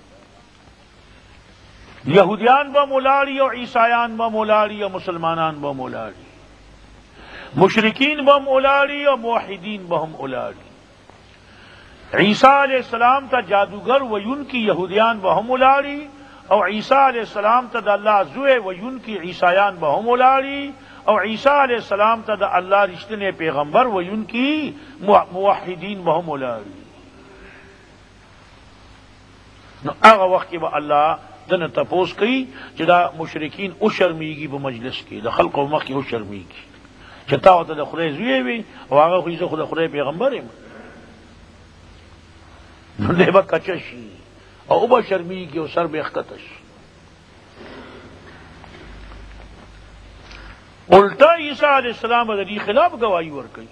یہودیان با مولاڑی اور عیسائیان با مولاڑی اور مسلمانان با مولاڑی، مشرکین با مولاڑی اور موحدین با ہم اولاڑی. عیسیٰ علیہ السلام تا جادوگر ویون کی یہودیان با ہم اولاڑی، اور عیسیٰ علیہ السلام تا دا اللہ زوے ویون کی عیسائیان با ہم اولاڑی، اور عیسیٰ علیہ السلام تا دا اللہ رشتنے پیغمبر ویون کی موحدین با ہم اولاڑی. نو اغا وقت کی با اللہ دن تپوس کی چدا مشرکین او شرمیگی با مجلس کی، دا خلق و مخی او شرمیگی چتا ہوتا دا خدای زویے وی او آغا خویزا خدا خدای پیغمبر ہے نو دے با کچشی او با شرمیگی او سر بے اخکتش. الٹا عیسیٰ علیہ السلام دی خلاف گواہی ورکی،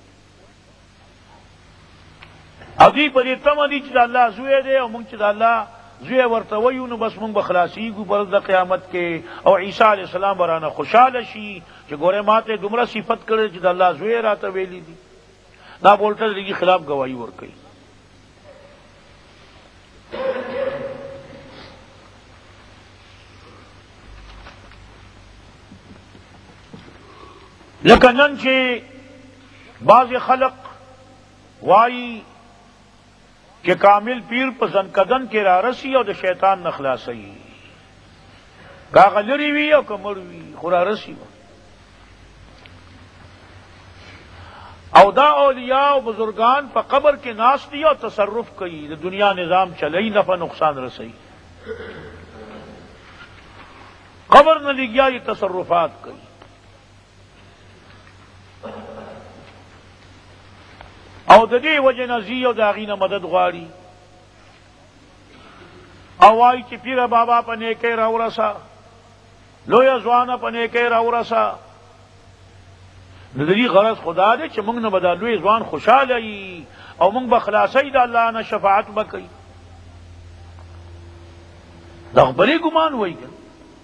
ادی پر یہ تم ادی چدا اللہ زویے دے او منگ چدا اللہ زوی ورتویو نو بس مونږ بخلاصی گو پر د قیامت کې، او عیسی علیہ السلام برانه خوشاله شي چې ګوره ماته دومره صفت کړي چې د الله زوی راته ویلی دي. دا بولټه لګي خلاف گواہی ور کوي. لکه نن چې بعض خلق وایي چې کامل پیر په زنکدن کې را رسی او د شیطان نه خلاصوي، کاغه لري وي او کمر وي خو را رسی. او دا اولیاء او بزرگان په قبر کې ناس دي او تصرف کوي، د دنیا نظام چلئی، نفع نقصان رسئی، قبر نه لګیا دي تصرفات کوي. او د دې وجه نزی او د هغې نه مدد غواړي او وایي چې پیر بابا په نیکۍ راورسه، لویه ځوانه په نیکۍ راورسه. نو د دې غرض خدا دی چې موږ نه به دا لوی ځوان خوشحاله وي او موږ به خلاصۍ د الله نه شفاعت به کوي. دا خو بلې ګمان وایي که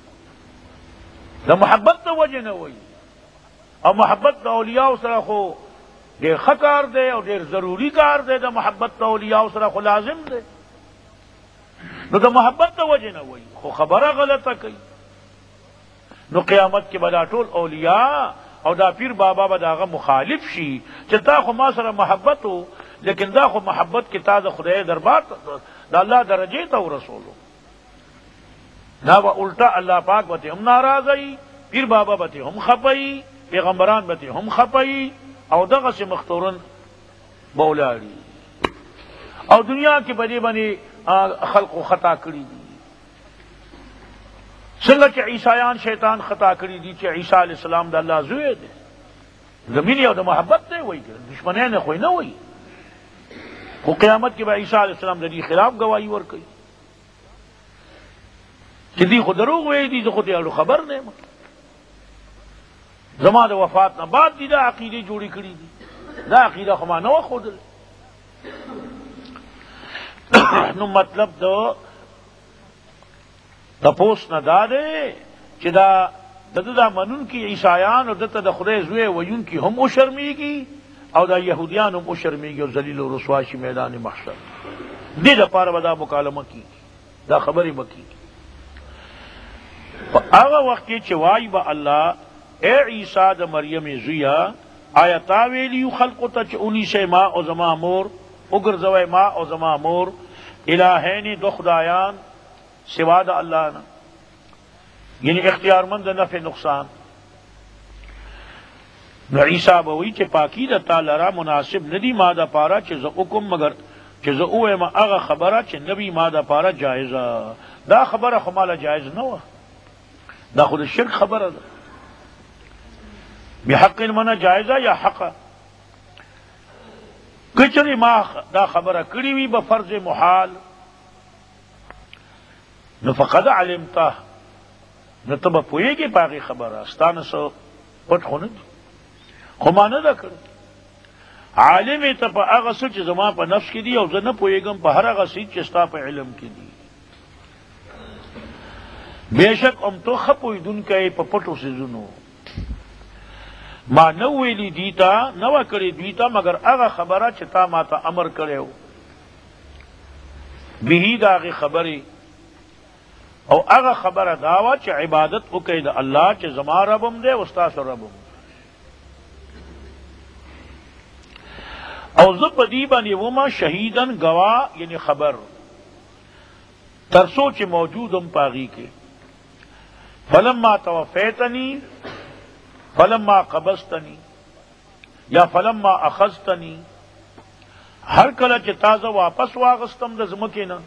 د محبت د وجې نه وایي، او محبت د اولیاء سره خو ډېر ښه کار دی او ډېر ضروري کار دی، د محبت د اولیاء سره خو لازم دی. نو د محبت د وجې نه وایي خو خبره غلطه کوي. نو قیامت کې به دا ټول اولیاء او دا پیر بابا به د هغه مخالف شي چې تا خو ما سره محبت و، لیکن دا خو محبت کې تا د خدای دربار د الله درجې ته ورسولو. دا به الټا الله پاک به هم ناراضوي، پیر بابا به هم خپوي، پیغمبران به هم خپوي، او دغسې مختورن به ولاړي. او دنیا کې په دې باندې خلقو خطا کړي دي، څنګه چې عیسایان شیطان خطا کړي دي چې عیسی علیہ السلام د الله زوی دی، د مینې او د محبت دی وایي، دشمنۍ نه خو نه وایي. خو قیامت کې به عیسی علیہ السلام د دې خلاف گواهی ورکوي چې دی خو دروغ وایي دي، زه خو دې خبر نه یم، زما د وفات نه بعد دي دا عقیدې جوړې کړي دي، دا عقیده خو ما نه وه ښودلې. نو مطلب د تپوس نه دا دی چې دا د دا منونکي عیسایان او دته د خدای زوی ویونکي هم وشرمېږي او دا یهودیان هم وشرمېږي او ذلیل او رسوا شي میدان محشر. دې دپاره به دا مکالمه کېږي، دا خبرې به کېږي. په هغه وخت کې چې وایي به الله اے عیسی د مریم زویا، آیا تا ویلیو خلقو ته چې اونیسئ ما او زما مور، وګرځوئ ما او زما مور الهین دو خدایان سوا د الله نه، یعنی اختیارمند د نفع نقصان. نو عیسی به وایي چې پاکي د تعالی را مناسب ندی ما د پاره چې زه وکم، مگر چې زه ووایم هغه خبره چې نبی ما د پاره جایزه. دا خبره خو ماله جایز نه وه، دا خو د شرک خبره ده. بحق منه جایزه یا حقه، کچری ما دا خبره کړی وي به فرض محال، نو فقد علمته، نو ته به پوهېږې په هغې خبره، ستانه څه پټ خو نه دي، خو ما نه ده کړې. عالم یې ته په هغه څه چې زما په نفس کې دي او زه نه پوهېږم په هر هغه څه چې ستا په علم کې دي. بېشک هم تو ښه پوهېدونکی په پټو څیزونو. ما نه ویلی دیتا، نه وه کړې دوی ته مګر هغه خبره چې تا ما ته امر کړی و، بهي د هغې خبرې. او هغه خبره دا وه چې عبادت وکړئ د الله چې زما ربم دی او ستاسو ربم. او زه په دې باندې ومه شهیدن گواه، یعنی خبر، تر څو چې موجودم په هغې کې. فلما توفیتنی، فلما قبضتنی یا فلما اخذتنی، ہر کله چې تازه واپس واغستم د ځمکې نه،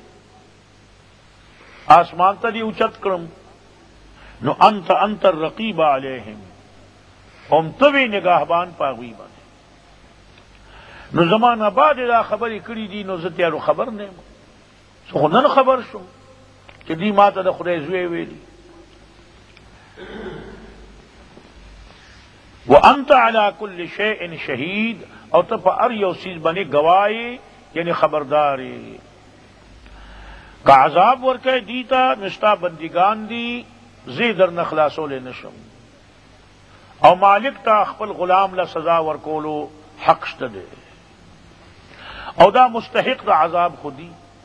آسمان ته دې اوچت کړم، نو انت الرقیب علیہم، هم ته وې نگاهبان په هغوی باندې. نو زمانه بعد دا خبرې کړي دي، نو زه تیارو خبر نه یم، زه خو نن خبر شوم چې دوی ما ته د خدای زوی ویلي. وانت على كل شيء شهید، او ته په هر یو څیز باندې گواهی یعنی خبرداری. که عذاب ورکړی دیتا نستا بندگان دی، زی در نه خلاصولی نشم. او مالک تا خپل غلام له سزا ورکولو حق شته دی، او دا مستحق د عذاب خودی.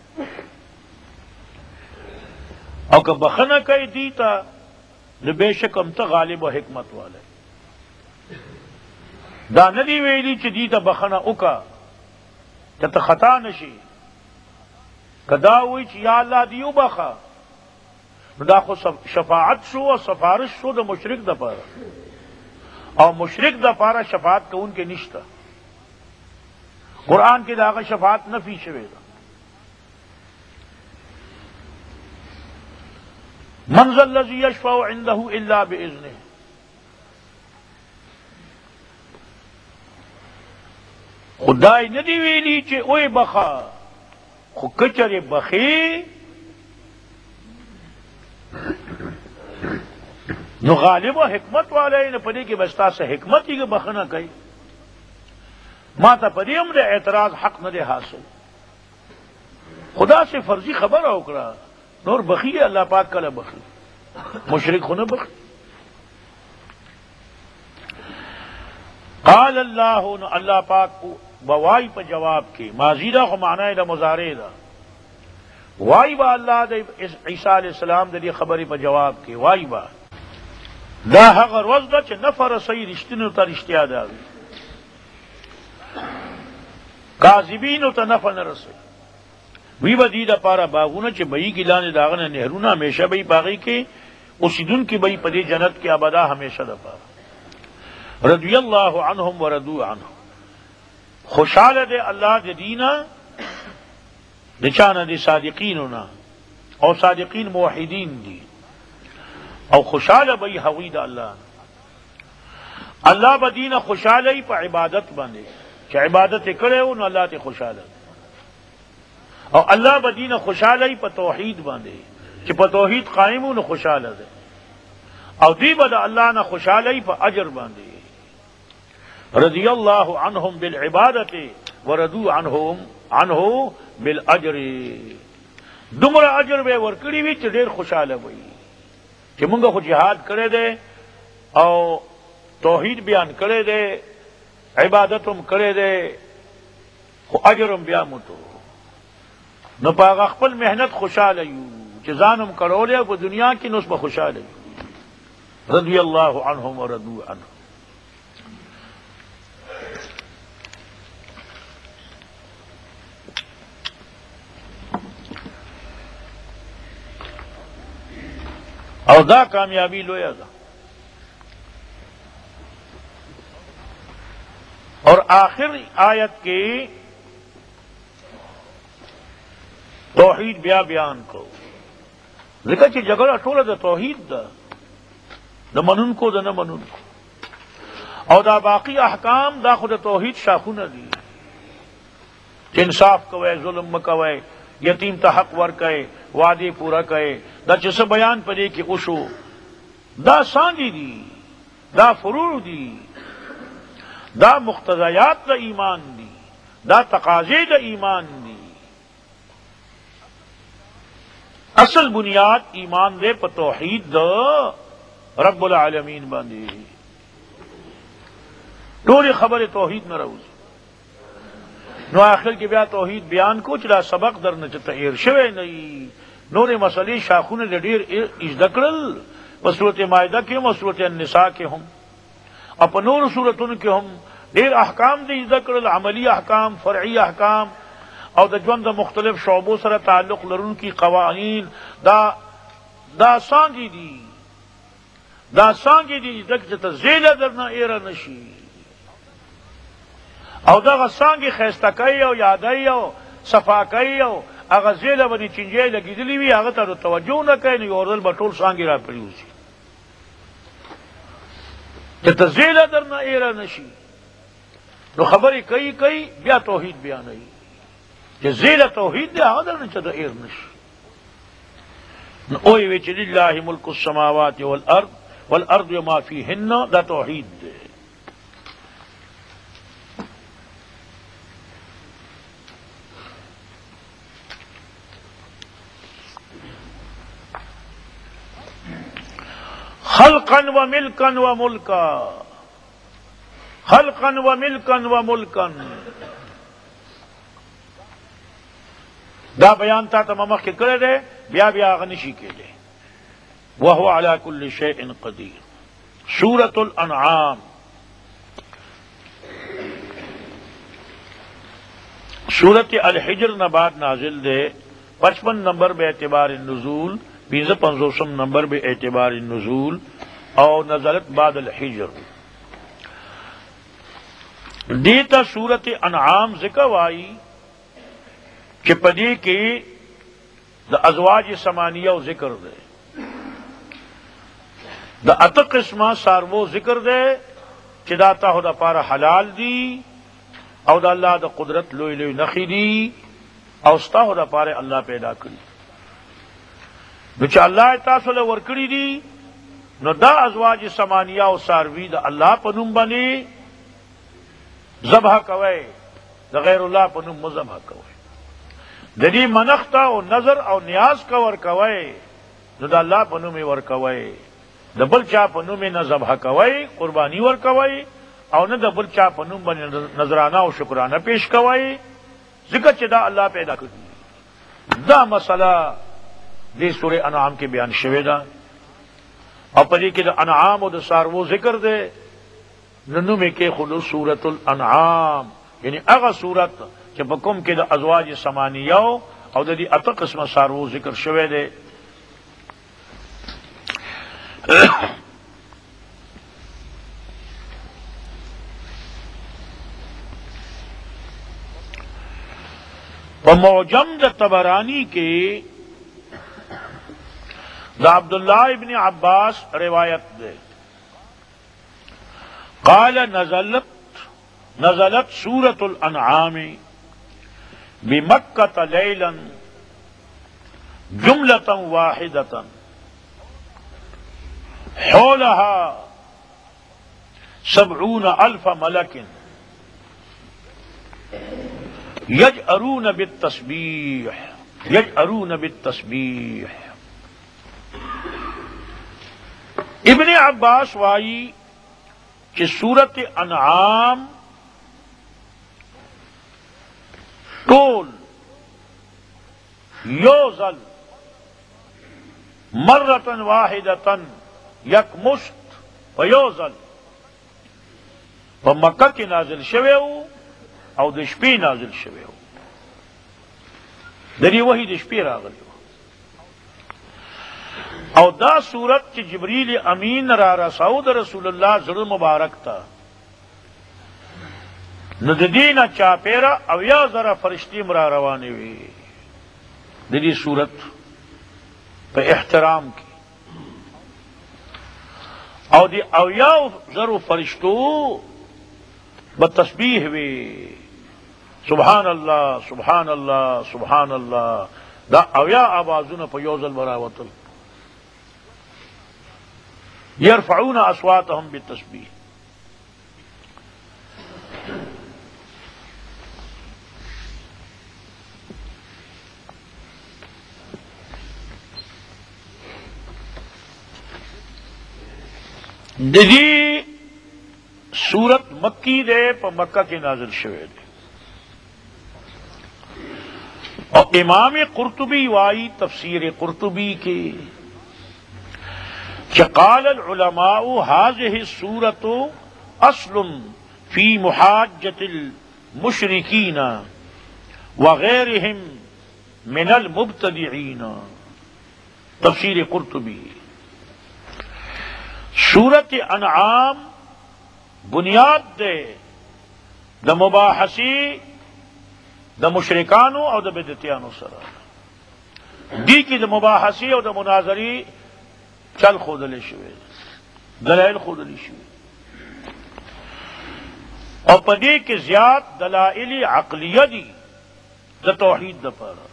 او که بخنه کوي دیتا نو بے شک هم ته غالب و حکمت والے. دا ندی ویلی چې دی ته بخنه وکا چې ته خطا نشي کدا وی چې یا الله دیو بخا دا خو شفاعت شو او سفارش شو د مشرک د پاره او مشرک د پاره شفاعت کون کې نشتا قرآن کې داغه شفاعت نفي شوی ده من ذا الذي يشفع عنده الا باذنه خدای ندی ویلی چې اوې بخا خو کچره بخي نو غالب و حکمت والے نے پڑی کہ بستا سے حکمت ہی کہ بخنا کئی ماتا پڑی ہم نے اعتراض حق نہ دے حاصل خدا سے فرضی خبر اوکرا نور بخی اللہ پاک کلا بخی مشرک ہونا بخی قال اللہ اللہ پاک بوائی پہ جواب کی ماضیدہ کو معنی دا مضارع دا وائی با اللہ دے عیسیٰ علیہ السلام دے خبری پہ جواب کی وائی با دا هغه ورځ ده چې نفر رسي رښتینو ته رښتیا ده کاذبینو ته نفع نه رسي وی به دې دپاره باغونه چې بهي کې لاندې د هغه نه نهرونه همیشه به یې په هغې کې اوسېدونکي به یې په دې جنت کې ابدا همیشه دپاره رضی الله عنهم ورضوا عنه خوشحاله دی الله د دې نه د چا نه د صادقینو نه او صادقین موحدین دي او خوشحال بھئی حوید اللہ اللہ بدین خوشحال ہی پہ عبادت باندھے کہ عبادت کرے ہو نہ اللہ تے خوشحال اور اللہ بدین خوشحال ہی پہ توحید باندھے کہ پہ توحید قائم ہو نہ خوشحال ہے اور دی بدا اللہ نہ خوشحال ہی پہ اجر باندھے رضی اللہ عنہم بالعبادت ورضوا عنہ بالاجر دمر اجر بے ورکڑی بھی چھ دیر خوشحال ہے بھئی کہ منگا خود جہاد کرے دے او توحید بیان کرے دے عبادتم کرے دے خو اجرم بیامتو نو پاگ اخپل محنت خوشحال ایو جزانم کرو لے وہ دنیا کی نسبہ خوشحال ایو رضی اللہ عنہم ورضوا عنہ اور دا کامیابی لویا دا اور آخر آیت کی توحید بیان کو ذکر چی جگڑا ٹولا دا توحید دا منن کو دا نہ منن کو اور دا باقی احکام دا خود توحید شاخون دی انصاف کوئے ظلم کوئے یتیم تا حق ور کئے وعدے پورا کئے دا چس بیان پڑے کہ اوشو دا سانگی دی دا فروع دی دا مقتضیات دا ایمان دی دا تقاضے دا ایمان دی اصل بنیاد ایمان دے پا توحید دا رب العالمین باندی ٹولی خبر توحید نہ روز نو آخر کی بیا توحید بیان کو چلا سبق در نچتا ایر شوے نئی نور مسئلے شاخون لڈیر ازدکرل و صورت مائدہ کے ہم و صورت النساء کے ہم اپ نور صورتن کے ہم دیر احکام دے ازدکرل عملی احکام فرعی احکام اور دا جوان دا مختلف شعبوں سر تعلق لرن کی قوانین دا سانگی دی ازدک چتا زیلہ درنا ایرہ نشی او دا غسانگی خیستا کئی او یادائی او صفا کئی او اگا زیلہ بنی چنجائی لگی دلی وی آگا تا رو توجہ نہ کئی نو یوردل بطول سانگی را پریوزی چتا زیلہ درنا ایرہ نشی نو خبری کئی بیا توحید بیانائی کہ زیلہ توحید دے آگا درنا چتا ایر نشی نو اوئی ویچ للہ ملک السماوات والارض وما فیہن دا توحید دے خلقا وملکا وملکا خلقا وملکا وملکا دا بیان تا تمامخ کے کرے دے بیا غنشی کے دے وهو على كل شيء قدير سورة الانعام سورت الحجر نبات نازل دے 55 نمبر بے اعتبار النزول 55 نمبر بے اعتبار النزول اور نزلت بعد الحجر دیتا سورت انعام ذکر وائی کہ پدی کی دا ازواج ثمانیہ و ذکر دے دا ات قسمہ سارو ذکر دے کہ داتا ہو دا پارا حلال دی او دا اللہ دا قدرت لوئی لوئی نخی دی اوستا ہو دا پارے اللہ پیدا کری بچہ اللہ تاسول ورکڑی دی نو دا ازواج ثمانیہ و ساروی دا اللہ پنم بنی ذبح کوئے دا غیر اللہ پنم مذبح کوئے ددی منختا او نظر او نیاز کا ورکوئے نو دا اللہ پنم ورکوئے دا بل چا پنم نہ ذبح کوئے قربانی ورکوئے او نہ دا بل چا پنم بنی نظرانہ و شکرانہ پیش کوئے ذکر چدا اللہ پیدا کری دا مسئلہ دی سورہ انعام کے بیان شوے دا اور پدی کہ دا انعام و دا سارو ذکر دے ننو میں کے خلو سورت الانعام یعنی اغا سورت کہ بکم کے دا ازواج ثمانیہ او دا دی اتا قسم سارو ذکر شوے دے ومعجم دا تبرانی کے دا عبداللہ ابن عباس روایت دے قال نزلت سورة الانعام بمکہ لیلا جملة واحدة حولها 70,000 ملک یجأرون بالتسبیح ابن عباس وائی کہ سورت انعام طول یوزل مرتن واحدتن یک مشت و یوزل و مکہ کی نازل شوے ہو او دشپی نازل شوے ہو دری وہی دشپی راغلی ہو او دا سورت کی جبریل امین را رسول رسول اللہ زر مبارک تا نددین چاپیرا او یا ذرا فرشتی مرا روانی ہوئی دلی سورت پہ احترام کی او دی او یا ذرا فرشتو بتسبیح ہوئی سبحان اللہ سبحان اللہ سبحان اللہ دا او یا آوازون پہ یوزل براوتل یرفعون اصواتهم بالتسبیح دی سورت مکی دے پا مکہ کی نازل شوے دے اور امام قرطبی وائی تفسیر قرطبی کی قال العلماء هذه السورة اصل في محاجة المشركين وغيرهم من المبتدعين تفسیر قرطبی سورت انعام بنیاد دے دا مباحثی دا مشرکانو او دا بدعتیانو سره دی کی دا مباحثی او دا مناظری چل خودلی شوی دلائل خودلی شوی اور پدی کے زیاد دلائل عقلیہ دی دا توحید دا پارا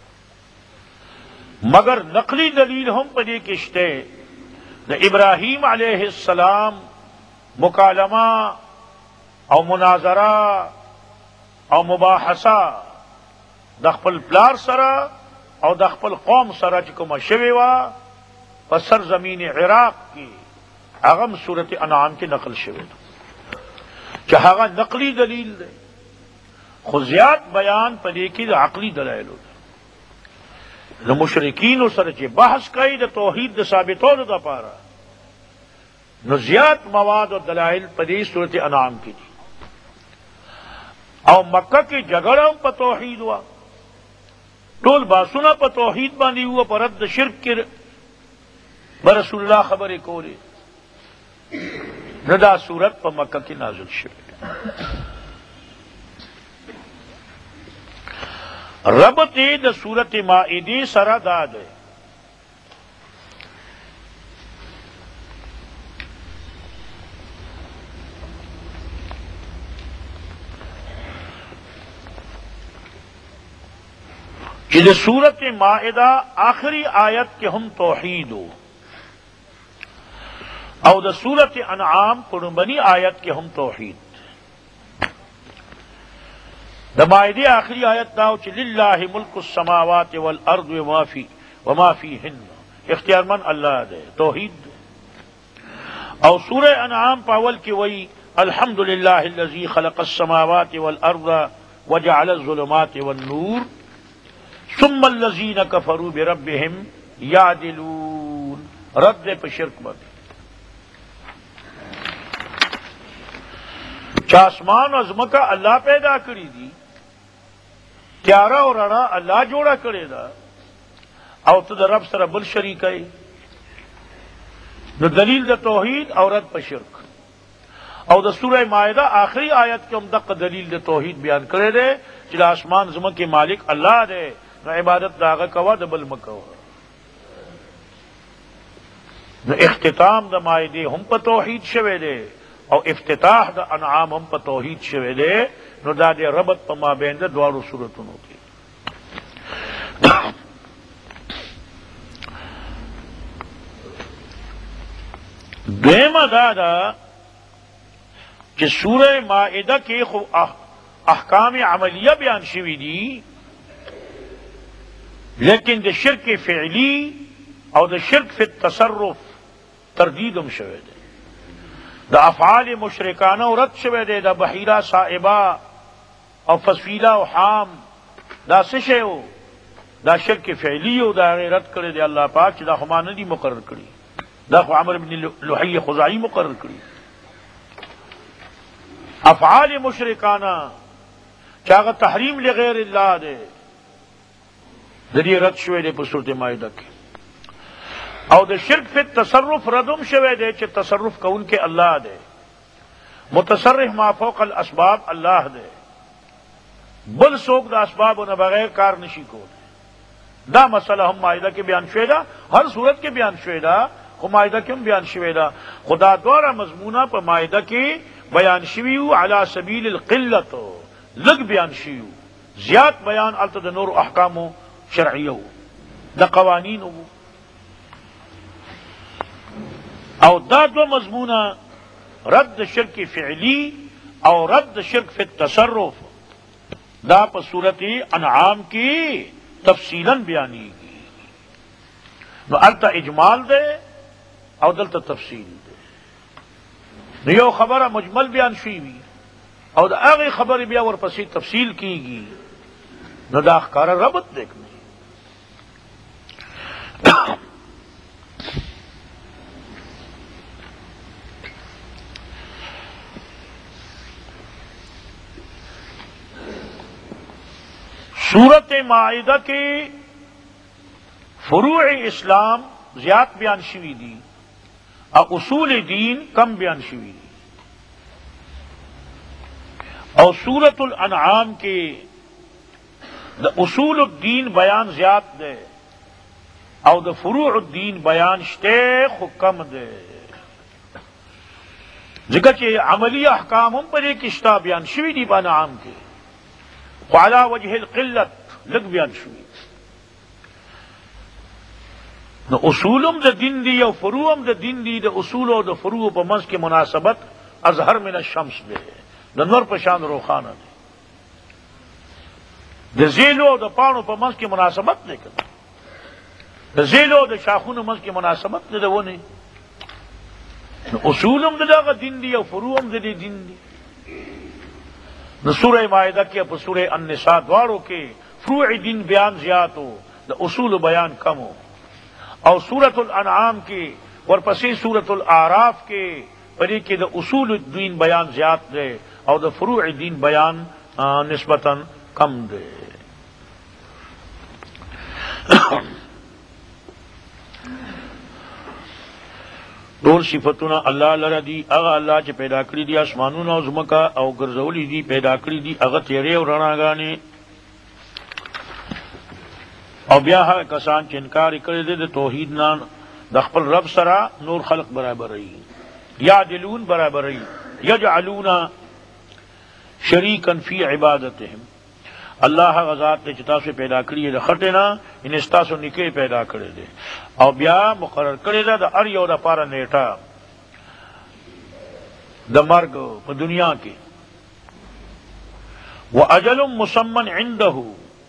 مگر نقلی دلیل ہم پدی کشتے دا ابراہیم علیہ السلام مکالمہ او مناظرہ او مباحثہ دخپل پلار سرا او دخپل قوم سرا چکم شویوا پسر زمین عراق کی اغم صورت انعام کی نقل شوی چاہا نقلی دلیل دے خزیات بیان پدی کی دا عقلی دلائل دے نو مشرکین سر چے بحث کئی دا توحید دا ثابتو دا پارا نو زیاد مواد و دلائل پدی صورت انعام کی دی او مکہ کی جگڑوں پہ توحید ہوا، ٹول باسنا پہ توحید باندھی ہوا، پر رد شرک کے برسول اللہ خبر کولی ندا صورت پہ مکہ کی نازل شوی رب تید صورت مائدی سرا داد ہے کہ صورت مائدہ آخری آیت کے ہم توحید ہو، او دا صورت انعام قربنی آیت کے ہم توحید، دا مائدی آخری آیت داو چی للہ ملک السماوات والارض وما فیہن، اختیار من اللہ دے توحید دے، او سورہ انعام پاول کی وئی الحمدللہ الذی خلق السماوات والارض وجعل الظلمات والنور ثم الذین کفروا بربہم یعدلون، رد پہ شرک بد چاسمان عظمکا اللہ پیدا کری دی، تیارا اور رڑا اللہ جوڑا کرے دا، او تو دا رب سر بل شریک ہے، دلیل دا توحید اور رد پہ شرک، او دا سورہ مائدہ آخری آیت کے امدق دلیل دا توحید بیان کرے دے، چلا آسمان عظمک کے مالک اللہ دے، نہ عبادت داغا کوا دا بل مکوا، نہ اختتام دا مائدے ہم پہ توحید شوے دے، او افتتاح دا انعام ہم پہ توحید شوے دے، نو دا دے ربط پا ما بین دا دوارو صورتنو کی دویمہ دادا کہ سورہ مائدہ کے احکام عملیہ بیان شوی دی، لیکن دا شرک فعلی او دا شرک فی التصرف تردیدم شوے دے، دا افعال مشرکانہ و رد شوے دے، دا بحیرہ صائبہ او فسفیلہ و حام دا سشے ہو، دا شرک فعلی ہو، دا رد کرے دے اللہ پاک چی دا خمانہ دی مقرر کری، دا خو عمر بن لحی خزائی مقرر کری، افعال مشرکانہ چاگہ تحریم لغیر اللہ دے دری رد شوے دے پر صورت مائدہ کے، او دے شرک فی تصرف ردم شوے دے چھ تصرف کا ان کے اللہ دے، متصرف ما فوق الاسباب اللہ دے، بل سوک دا اسباب و بغیر کار نشی کو دے، دا مسئلہ ہم مائدہ کے بیان شوے دا، ہر صورت کے بیان شوے دا، خو مائدہ کے ہم بیان شوے دا، خدا دوارا مضمونہ پر مائدہ کی بیان شویو علی سبیل القلت، لگ بیان شویو، زیاد بیان علت دا نور احکامو شرعیو دا قوانین ہو، او دا دو مضمونہ رد شرک فعلی او رد شرک فی التصرف دا پا صورت انعام کی تفصیلاً بیانی گی، نو علتا اجمال دے او دلتا تفصیل دے، نو یو خبر مجمل بیان شوی او دا آغی خبر بیا ورپسی تفصیل کی گی، نو دا اخکار ربط دیکھنے سورت مائدہ کے فروع اسلام زیاد بیان شوی دی، اور اصول دین کم بیان شوی دی، اور سورت الانعام کے دا اصول الدین بیان زیاد دے، او دا فروع الدین بیان شتیخ کم دے، ذکر کہ عملی احکام ہم پر ایک اشتا بیان شوی دی بانعام کے، وعلا وجہ القلت لگ بیان شوی، نو اصولم دا دین دی او فروعم دا دین دی، دا اصول او دا فروع پا منز کے مناسبت اظہر من الشمس دے، دا نور پشان روخانہ دے، دا زیلو دا پانو پا منز کے مناسبت دے کر، دا زیلو دا شاخون منز کے مناسبت دے دا وہ نہیں، نو اصولم دا دا دین دی او فروعم دا دین دی، نو سورہ مائدہ کے اپا سورہ النساء دوارو کے فروع دین بیان زیاد ہو، دا اصول بیان کم ہو، اور سورت الانعام کے ورپسی سورت الاعراف کے پری کے دا اصول الدین بیان زیاد دے، اور دا فروع دین بیان نسبتاً کم دے. ټول صفتونه الله لره دي. هغه الله چې پیدا کړی دي اسمانونه او ځمکه او ګرځولي دي پیدا کړی دي هغه تیرې او رڼاګانې، او بیا هغه کسان چې انکار کړی دي د توحید نه د خپل رب سره نور خلق برابروي، یعدلون برابروي، یجعلون شریکا فی عبادتهم. الله هغه ذات چې تاسو پیدا کړی د خټې نه ان تاسو نکي پیدا کړی دي او بیا مقرر کړی ده د هر یو لپاره نیټه د مرګ په دنیا کې. واجل مسمى عنده،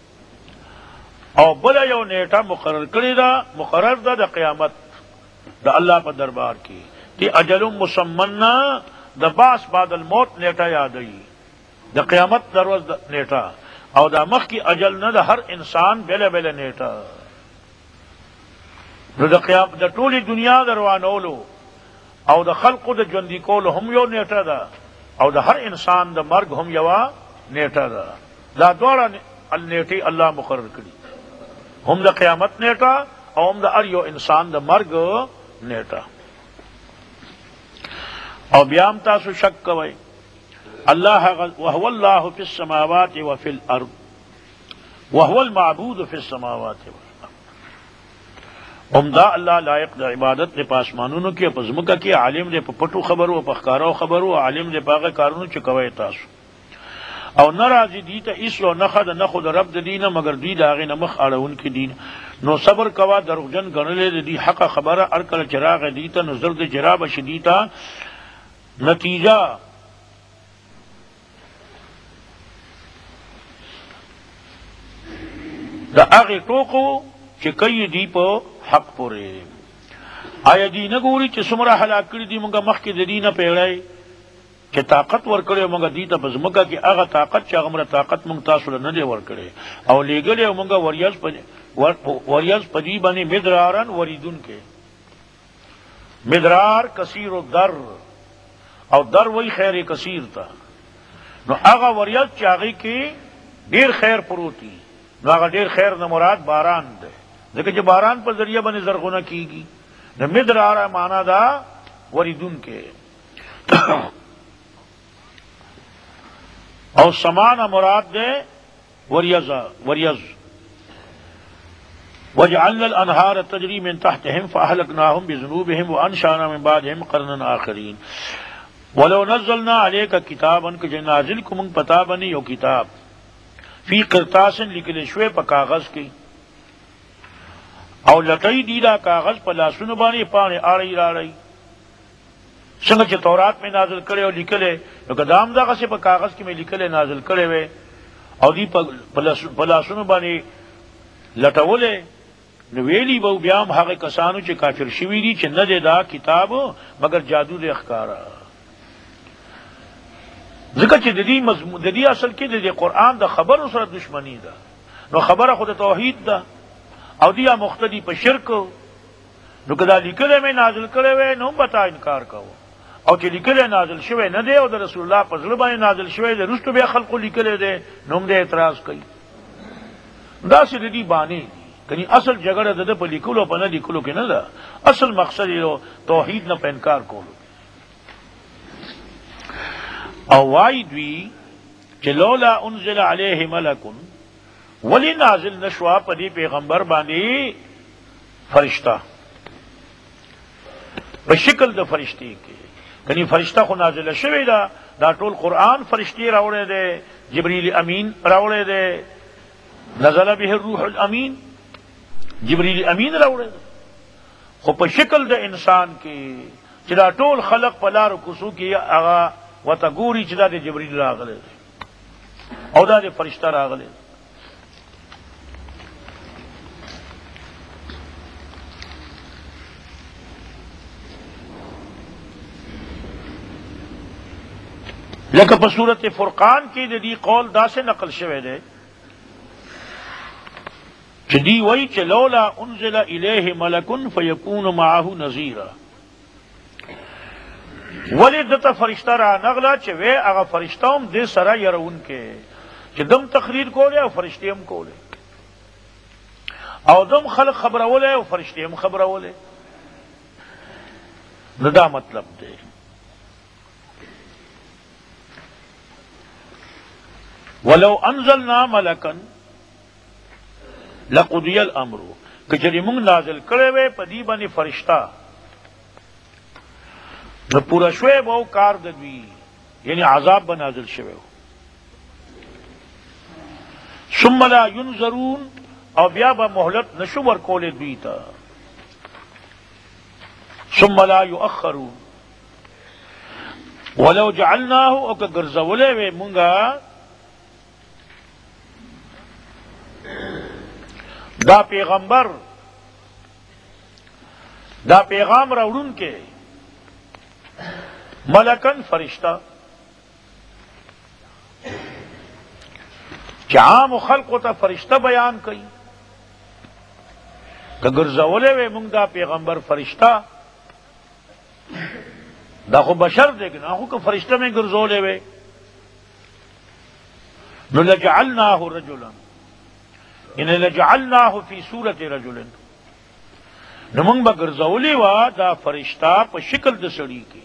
او بل یو نیټه مقرر کړی ده، مقرر ده د قیامت د الله په دربار کې. دی اجل مسمى د باس بعد الموت نیټه یادوي، د قیامت د ورځ نیټه، او دا مخ کی اجل نه د هر انسان بله بله نیټه. نو د قیامت د ټولي دنیا دروانولو او د خلقو د ژوندي کولو هم یو نیټه ده، او د هر انسان د مرګ هم یو نیټه ده. دا دواړه نیټې الله مقرر کړي، هم د قیامت نیټه او هم د هر یو انسان د مرګ نیټه. او بیا هم تاسو شک کوئ الله وهو الله في السماوات وفي الارض وهو المعبود في السماوات والارض. عمدہ اللہ لائق د عبادت دے پاسمانونو کې په ځمکه کې، عالم دے په پټو خبرو او په ښکارو خبرو، عالم دے په هغه کارونو چې کوي تاسو. او ناراضي دي ته ایسو نه خد نه خود رب د دینه مگر دوی د هغې نه مخ اړون کې دین. نو صبر کوا، دروغجن ګڼلې دي حق خبره، هر کله چې راغی دي ته نو زر د جرابه شدي ته نتیجه دا هغې ټوکو چې کوي دی په حق پورې. آیا دی نه ګوري چې څومره هلاک کړي دي مونږه مخکې د دې نه پیړۍ چې طاقت ورکړی مونږ دې ته په ځمکه کې هغه طاقت چې هغه طاقت مونږ تاسو له نه دی ورکړی، او لېږلی مونږ وریځ په دې باندې مدرارن وریدونکې. مدرار کثیر الدر، او در وی خیر کثیر ته. نو هغه وریځ چې هغې کې ډېر خیر پروتي، نو هغه ډېر خیر نه مراد باران دی، ځکه چې باران په ذریعه باندې زرغونه کیږي. نو مدراره معنا دا وریدونکې. او سمانه مراد ده وریز. وجعلنا الانهار تجري من تحتهم فاهلكناهم بذنوبهم وانشانا من بعدهم قرنا آخرين. ولو نزلنا عليك كتابا کہ نازل کو من پتا بنی یو کتاب فی قرطاس لکل شوی په کاغذ کې، او لټی دی دا کاغذ په لاسونو باندې پاڼې اړی راړی، څنګه چې تورات میں نازل کړي او لیکلې، نو کدام دغه څه په کاغذ کې مې لیکلې نازل کړي وې او دی په لاسونو باندې لټولې، نو ویلی به بیا هم هغه کسانو چې کافر شوي دي چې نه دی دا کتاب مگر جادو دی ښکارا. ځکه چې د دې اصل کې د قرآن د خبرو سره دشمنی ده، نو خبره خود توحید ده او دیا مختلف په شرک. نو که دا لیکلی مې نازل کړی وی نو هم به تا انکار کوو، او چې لیکلی نازل شوی نه دی او د رسول الله په زړه باندې نازل شوی دی، رستو بیا خلقو لیکلی دی نو هم دی اعتراض کوي. داسې د دې بانې دي، کنی اصل جګړه د ده په لیکلو په نه لیکلو کې نه ده، اصل مقصد یې توحید نه په انکار کولو. او وای دوی چې لولا انزل علیه ملک، ولی نازل نشوا په دې پیغمبر باندې فرشتہ په شکل د فرشتي کې. کنی فرشتہ خو نازل شوی دا ټول قرآن فرشتي راوړی دی، جبریل امین راوړی دی، نزل به الروح الامین، جبریل امین راوړی دی، خو په شکل د انسان کې چې دا ټول خلق په لارو کوڅو کې هغه وته ګوري چې دا د جبریل راغلی او دا د فرشتہ راغلی. لکه په صورت فرقان کې د دې قول داسې نقل شوی دی چې دی وایي چې لولا انزل الیه ملک فیکون معه نذیرا، ولی دته فرشتہ را نغلا چې وی هغه فرشتہ هم دې سره يرون کې چې دم تقریر کوله او فرشتي هم کوله، او دم خلق خبروله او فرشتي هم خبروله. نو دا مطلب دی. ولو انزلنا ملکا لقضی الامر، کچری مونږ نازل کړی وې په دې باندې فرشتہ، نو پورا شوی به کار د دوی، یعنی عذاب به نازل شوی. ثم لا ينظرون، او بیا به مهلت نشو ورکولې دوی ته. ثم لا يؤخرون ولو جعلناه، او که ګرځولې وې مونږه دا پیغمبر، دا پیغام راوړون کې ملکن فرشتہ، چې عام خلقو ته فرشتہ بیان کوي، که ګرځولې وې مونږ دا پیغمبر فرشتہ، دا خو بشر دی کنه، خو که فرشتہ میں ګرځولې وې، نو لجعلناه رجلا، ان لجعلناه فی صورت رجل، نو مونږ به ګرځولې وا دا فرشتہ په شکل د سړي کې،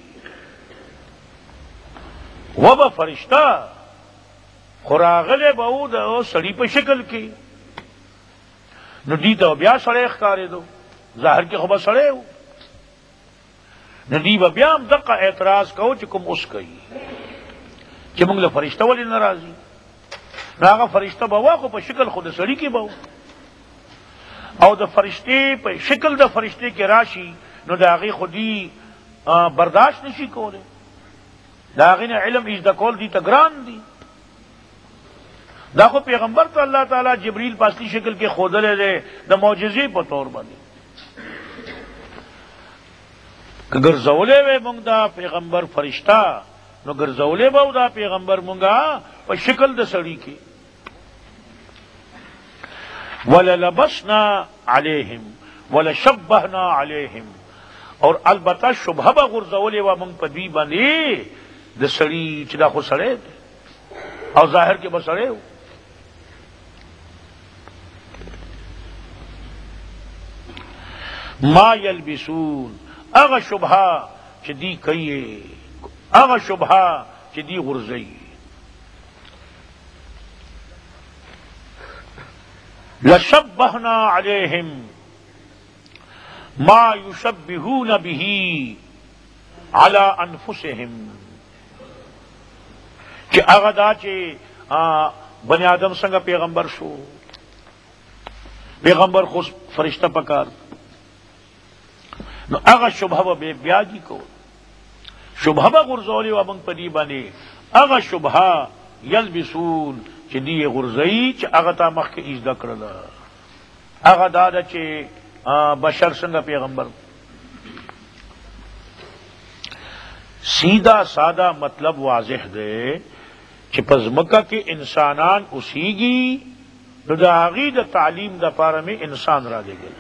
و به فرشتہ خوراغله به و د سړي په شکل کې، نو دی ته بیا سړی ښکارېدو، ظاهر کې خو به سړی و، نو دی به بیا هم دقه اعتراض کو چې کوم اوس کوي چې مونږ له فرشتہ ولې نه راځي. نو هغه فرشتہ به وا خو په شکل خو د سړي کې به و، او د فرشتې په شکل د فرشتې کې راشي، نو د هغې خو دی برداشت نشي کولی، د هغې نه علم ایزده کول دی ته ګران دی. دا خو پیغمبر ته الله تعالی جبریل په اصلي شکل کې ښودلی دی د معجزې په طور باندې. که ګرځولی وی مونږ دا پیغمبر فرشتہ، نو ګرځولی به دا پیغمبر مونږه په شکل د سړي کې. وللبسنا علیہم ولشبہنا علیہم، اور البتہ شبہ به غورځولې وه مونږ په دوی باندې د سړي، چې دا خو سړی دی او ظاهر کې به سړی و. ما یلبسون، هغه شبهه چې دی کوي، هغه شبهه چې دی غورځوي. لشبهنا علیہم ما یشبهون به علی انفسهم، کہ هغه دا چې بنی آدم څنګه پیغمبر شو، پیغمبر خو فرشتہ پکار، نو هغه شبهه به بیا دي کو، شبهه به غورځولې وه موږ په دې باندې، هغه شبهه یلبسون چې دی غورځوي چې هغه ته مخکې ایزده کړله. هغه دا ده چې بشر څنګه پیغمبر. سیدھا سادہ مطلب واضح دے چې په ځمکه کې انسانان اوسیږي، نو د هغې د تعلیم دپاره مې انسان را لېږلی،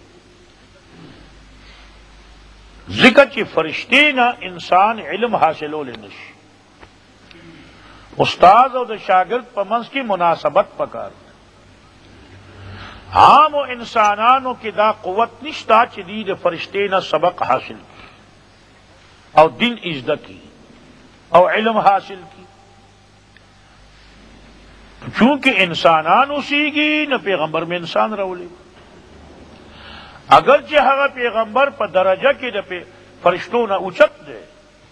ځکه چې فرشتې نه انسان علم حاصلولی نشي. استاد او د شاگرد په منځ کې مناسبت پکار. عام انسانانو کې دا قوت نشته چې دی د فرشتې نه سبق حاصل کی او دین ازده کی او علم حاصل کی. چونکہ انسانان اوسیږي نو پیغمبر میں انسان راولي، اگرچہ هغه پیغمبر په درجه کې د فرشتو نه اوچت دی،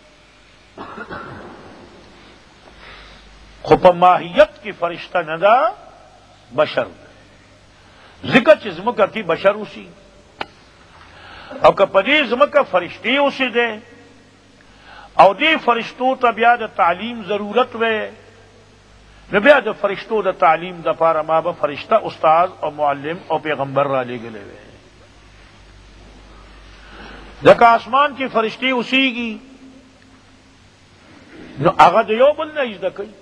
خو په ماهیت کې فرشتہ نه ده، بشر ده. ذکر چې ځمکه کې بشر اوسي، او که په دې ځمکه فرشتې اوسېدی او دې فرشتو ته بیا د تعلیم ضرورت وی، نو بیا د فرشتو د تعلیم دپاره ما به فرشتہ استاد او معلم او پیغمبر را لېږلی وی. لکه اسمان کې فرشتې اوسېږي، نو هغه د یو بل نه زده کوي،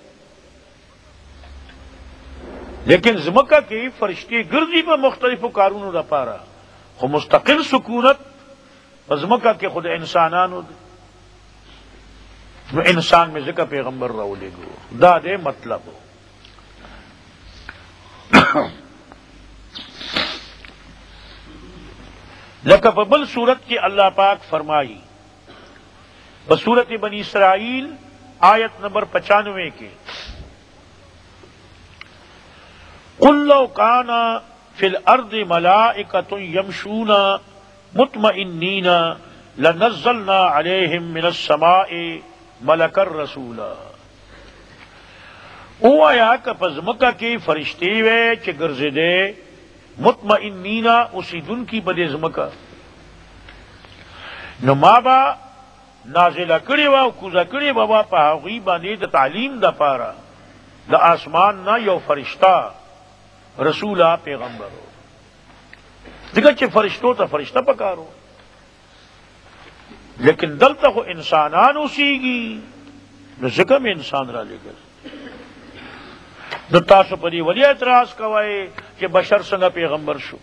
لیکن ځمکه کې فرشتې ګرځي په مختلفو کارونو دپاره، خو مستقل سکونت په ځمکه کې خود انسانانو دی. نو انسان میں ذکر پیغمبر راولېږو، دا دې مطلب. لکفبل صورت کی اللہ پاک فرمائی بصورت بنی اسرائیل آیت نمبر 95 کے قُلْ لَوْ كَانَ فِي الْأَرْضِ مَلَائِكَةٌ يَمْشُونَ مُطْمَئِنِّينَ لَنَزَّلْنَا عَلَيْهِمْ مِنَ السَّمَاءِ مَلَكًا رَسُولًا. او آیا کہ پزمکہ کی فرشتے وے چے گرزے دے مطمئنینا اسی دن کی بدے زمکہ نو ما با نازلہ کری وا کوزا کری بابا پاغی باندې د تعلیم دا پارا دا آسمان نا یو فرشتہ رسولا پیغمبرو دیکھا چے فرشتوں تا فرشتہ پکارو لیکن دلتا خو انسانان اسی گی نو ذکر میں انسان را لے گر نو تاسو پدی ولی اعتراض کوائے کہ بشر سنگا پیغمبر شو.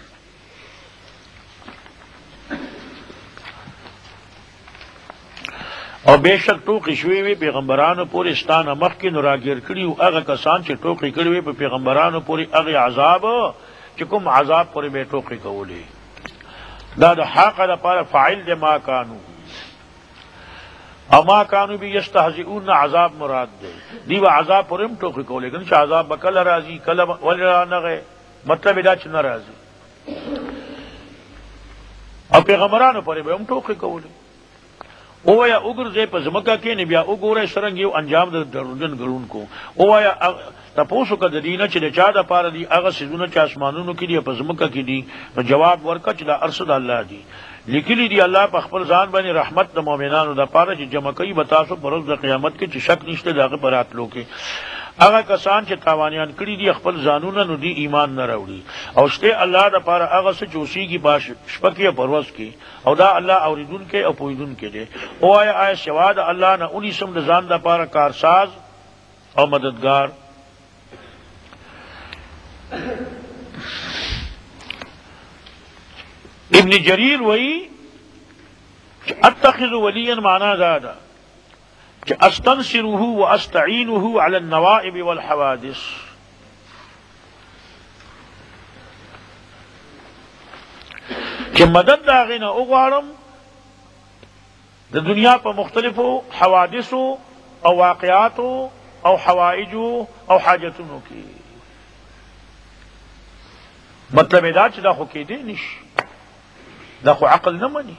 اور بے شک ٹوکی شوی وی پیغمبرانو پوری ستانه مخکې نو راګیر کړي هغه کسان چې ټوکی کړي وي په پیغمبرانو پوری هغه عذاب چې کوم عذاب پوری به ټوکی کولی دا د حق لپاره فاعل د ما کانو اما کانو بھی یستهزئون عذاب مراد دے دیو عذاب پرم ټوکی کولی کنه چې عذاب بکل راضی کله ولا نه مطلب دا چې ناراضی او پیغمبرانو پوری به هم ټوکی کولی او یا اگر په زمکه کې نه بیا وګوره سرنګ یو انجام د درجن ګرون کو او یا تاسو کده دینه چې چا د پاره دی هغه سيزونه چې اسمانونو کې دی په زمکه کې دی نو جواب ورکړه چې د ارشد الله دی لیکلی دی الله په خپل ځان باندې رحمت د مؤمنانو د پاره چې جمع کوي بتاسو پر ورځ د قیامت کې چې شک نشته دغه براتلو کې هغه کسان چې تاوانیان کړي دي خپل ځانونه نو دی ایمان نه راوړي او شته الله د پاره هغه څه چوسی کی باش شپکیه پرواز کی او دا الله اوریدون کې او پویدون کې دی او آیا شواد الله نه اونې سم د ځان د پاره کارساز او مددگار. ابن جریر وہی اتخذ ولیا معنی زیادہ کہ استنصره واستعینه علی النوائب والحوادث کہ مدد داغینا اغوارم دا دنیا پا مختلفو حوادثو او واقعاتو او حوائجو او حاجتونو کی مطلب دا چی دا خو کی دی نش دا خو عقل نمانی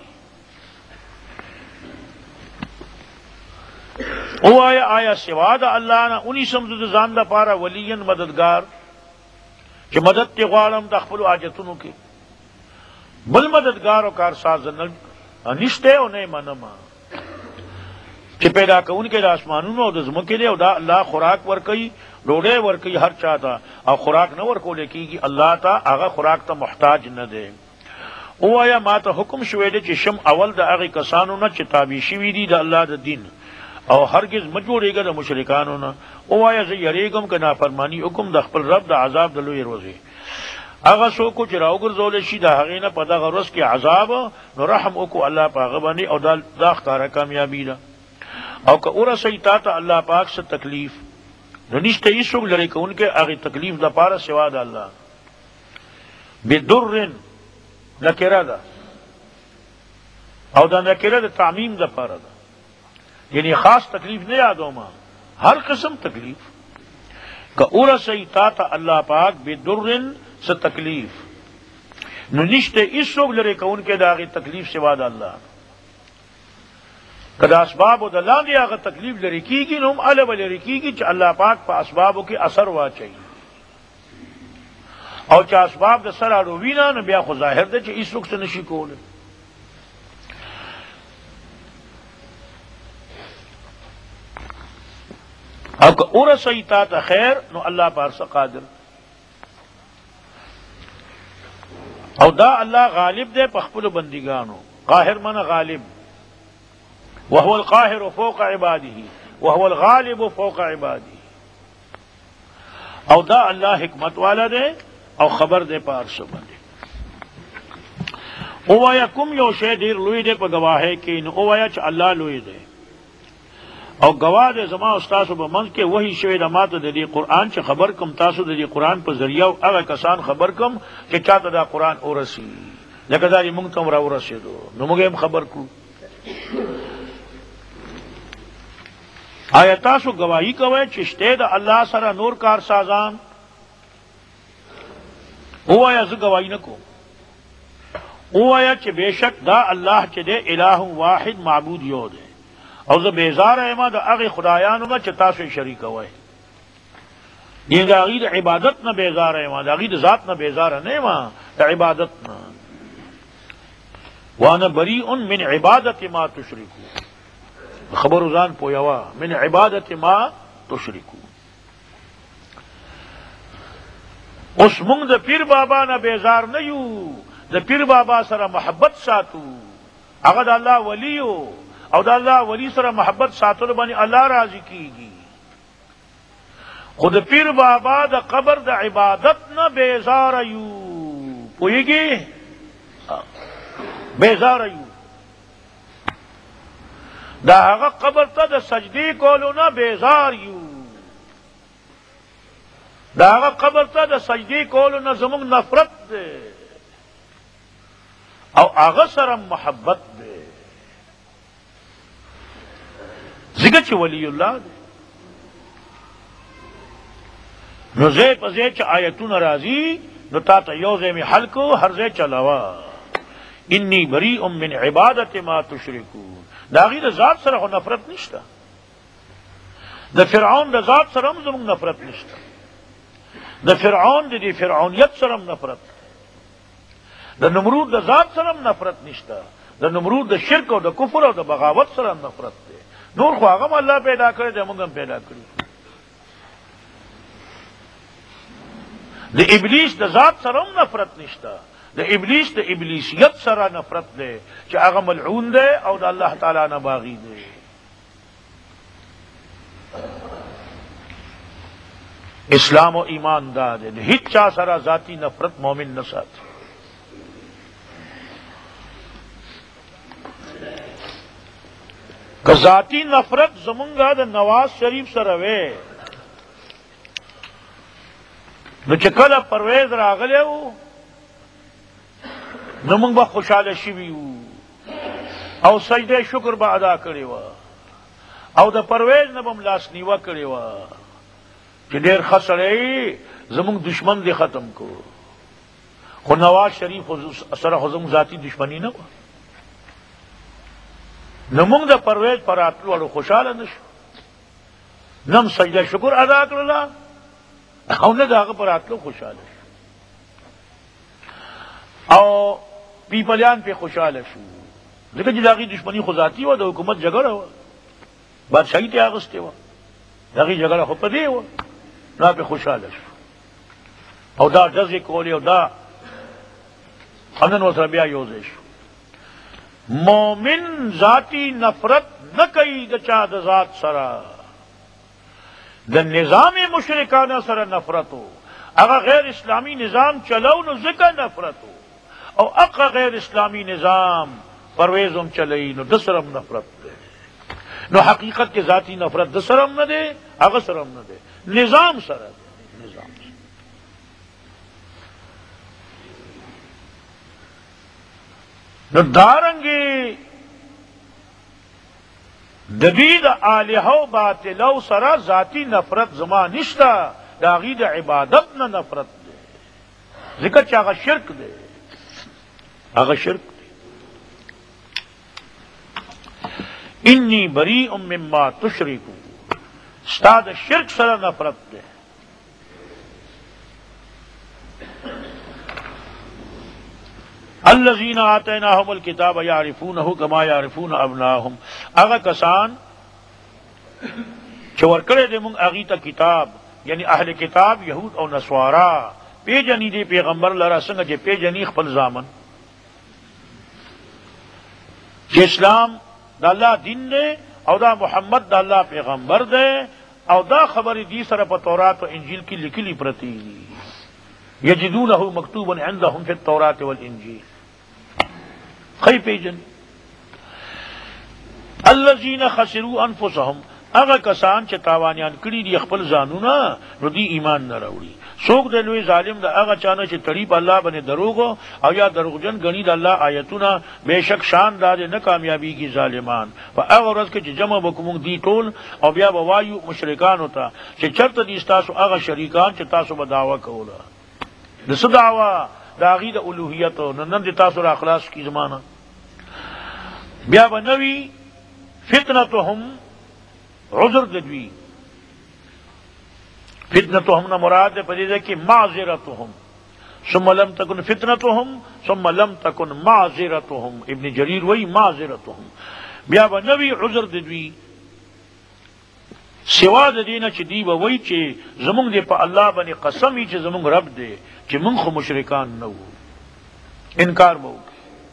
او آیا سوا دا اللہ نا انہی سمزد زان دا پارا ولین مددگار کہ مدد تی غوالم دا خپلو حاجتونو کی بل مددگار و کارساز نشتے او نئے منما کہ پیدا کون کے دا آسمانونو او دا زمکے دے او دا اللہ خوراک ورکی ڈوڑے ورکی ہر چاہتا او خوراک نہ ورکو لے کی اللہ تا آغا خوراک تا محتاج نہ دے او آیا ما تا حکم شوے دے چی شم اول دا آغی کسانو نا چی تابی شوی دی دا اللہ دا دین او ہرگز مجبورے گا دا مشرکانو نا او آیا زی یریگم کا نافرمانی حکم دا خپل رب دا عذاب دلوی روزے آغا سو کو چراو گرزول شی دا حقینا پا دا غرس کے عذاب نو رحم اکو اللہ پا غبانی او دا اختارا کامیابی دا او کا اورا سیتا تا اللہ پاک سے تکلیف نشتے ایسوک لرے کہ ان کے آغی تکلیف دا پارا سوا دا اللہ بدرن نکرہ دا او دا نکرہ دا تعمیم دا پارا دا یعنی خاص تکلیف نہیں یادو ماں ہر قسم تکلیف کہ اورا سیتا تا اللہ پاک بدرن سے تکلیف نشتے ایسوک لرے کہ ان کے دا آغی تکلیف سوا دا اللہ کدا اسباب و دلان دی آغا تکلیف لری کی گی نم علب لری کی گی چا اللہ پاک پا اسبابو کی اثر وا چاہیے او چا اسباب دا سر آروینا نو بیا خو ظاہر دے چا اس وقت سے نشی کولے او که اور سیتا تا خیر نو اللہ پارسا قادر او دا اللہ غالب دے پخپل بندگانو قاہر من غالب وهو القاهر فوق عباده وهو الغالب فوق عباده او دا اللہ حکمت والا دے او خبر دے پار سبن دے او آیا کم یو شے دیر لوی دے پا گواہے کی نو او آیا چا اللہ لوی دے او گواہ دے زما استاد په منځ کې وਹੀ شوی د ماته د دې قران چې خبر کوم تاسو د دې قران په ذریعہ او هغه کسان خبر کوم چې چاته دا قران اورسي لکه دا موږ ته را ورسېدو نو موږ هم خبر کو آیا تاسو گواہی کوئ چې شته د الله سره نور کار سازان هوایا ز گواہی نه کو هوایا چې بشک دا الله چې د الہ واحد معبود یو دی او زه بیزار یم د هغه خدایانو نه چې تاسو شریک وای دې د هغې د عبادت نه بیزار یم د هغې د ذات نه بیزار نه یم د عبادت نه وانا بریء من عبادت ما تشرکون خبر ځان پویوا من عبادت ما تشرکون اوس موږ د پیر بابا نه بیزار نه یو د پیر بابا سره محبت ساتو هغه د الله ولیو او د الله ولی سره محبت ساتلو باندې الله راضي کیږي خود پیر بابا د قبر د عبادت نه بیزار یو پویږي بیزار یو دا هغه قبر ته د سجدی کولو نه بیزار یو دا هغه قبر ته د سجدی کولو نه زموږ نفرت ده او هغه سره محبت ده ځکه چې ولی الله ده نو زه په ځای چې آیتونه راځي نو تا ته یو ځای مې حل کو هر ځای چلاوه انی بریء من عبادت ما تشرکون دا غي د ذات سره نفرت نشته د فرعون د ذات سره هم زموږ نفرت نشته د فرعون د دې فرعونیت سره هم نفرت د نمرود د ذات سره هم نفرت نشته د نمرود د شرک او د کفر او د بغاوت سره هم نفرت دی نور خو هغه الله پیدا کړی دی موږ هم پیدا کړی د ابلیس د ذات سره هم نفرت نشته د ابلیس د ابلیسیت سره نفرت دی چې هغه ملعون دی او د الله تعالی نه باغی دی اسلام و ایمان دا دی هیڅ چا سره ذاتی نفرت مومن نه ساتي که ذاتی نفرت زمونږه د نواز شریف سره وی نو چې کله پرویز راغلی و نو موږ به خوشحاله شوي وو او سجده شکر به ادا کړې وه او د پرویز نه به م لاس نیوه کړې وه چې ډېر ښه سړی زموږ دشمن دې ختم کو خو نواز شریف سره خو زموږ ذاتي دشمني نه وه نو موږ د پرویز پر راتلو اړو خوشحاله نه شو نه م سجده شکر ادا کړله او نه د هغه پر راتلو خوشحاله شو او پیپلیان پہ خوشحاله شو ځکه چې د هغې دشمني خو ذاتي وه د حکومت جګړه وه بادشاهي ته یې اخیستې وه د هغې جګړه خو په دې وه نو پې خوشحاله شو او دا ډزې کولې او دا نن ورسره بیا یو ځای شو مومن ذاتی نفرت نه کوي د چا د ذات سره د نظام مشرکانه سره نفرت و هغه غیر اسلامی نظام چلو نو ځکه نفرت و او هغه غیر اسلامی نظام پرویز هم چلی نو د سره هم نفرت دی نو حقیقت کې ذاتی نفرت د سره هم نه دی هغه سره هم نه دی نظام سره دی نظام سره نو دارنګې د دې د الهو باطلو سره ذاتی نفرت زما نشته د هغې د عبادت نه نفرت دی ځکه چې هغه شرک دی هغه شرک دی انی بریء مما تشرکون ستا د شرک سره نفرت دی الذین آتیناهم الکتاب یعرفونه کما یعرفون ابناهم هغه کسان چې ورکړی دی موږ هغې ته کتاب یعنی اهل کتاب یهود او نصارا پیژني دی پیغمبر لره څنګه چې پیژني خپل زامن چې اسلام د الله دین دی او دا محمد د الله پیغمبر دی او دا خبرې دی سره په تورات او انجیل کې لیکلي پرتې دي یجدونه مکتوبا عندهم فی التورات والانجیل خی پیجن الذین خسروا انفسهم هغه کسان چې تاوانیان کړي دي خپل ځانونه نو دی ایمان نه راوړي. څوک د لوی ظالم د هغه چانه چې تړي په الله باندې دروغ او یا دروغجن غني د الله آیتونه، بهشک شان دار نه کامیابیږي ظالمان. په هغه ورځ کې چې جمع وکوم دی ټول او بیا به وایو مشرکان ہوتا چې چرته دي تاسو هغه شریکان چې تاسو به دعوا کوله د څه دعوا د هغې د الوهیت، نن دې تاسو را خلاص کی زمانه. بیا به نوي فتنتهم عذر ددوی، فتنتهم نہ مراد ہے پدیدہ کی معذرتهم، ثم لم تکن فتنتهم ثم لم تکن معذرتهم. ابن جریر وہی معذرتهم. بیا به نوی عذر ددوی سوا د دینه چې دی به وایي چې زمونږ دی په الله باندې قسم وي چې زمونږ رب دی چې مونږ خو مشرکان نه وو، انکار به وکړي.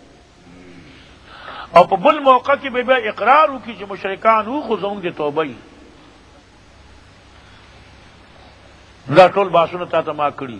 او په بل موقع کې به بیا اقرار وکړي چې مشرکان وو خو زمونږ دی توبه وي. دا ټول باسونه تا ته ما کړي.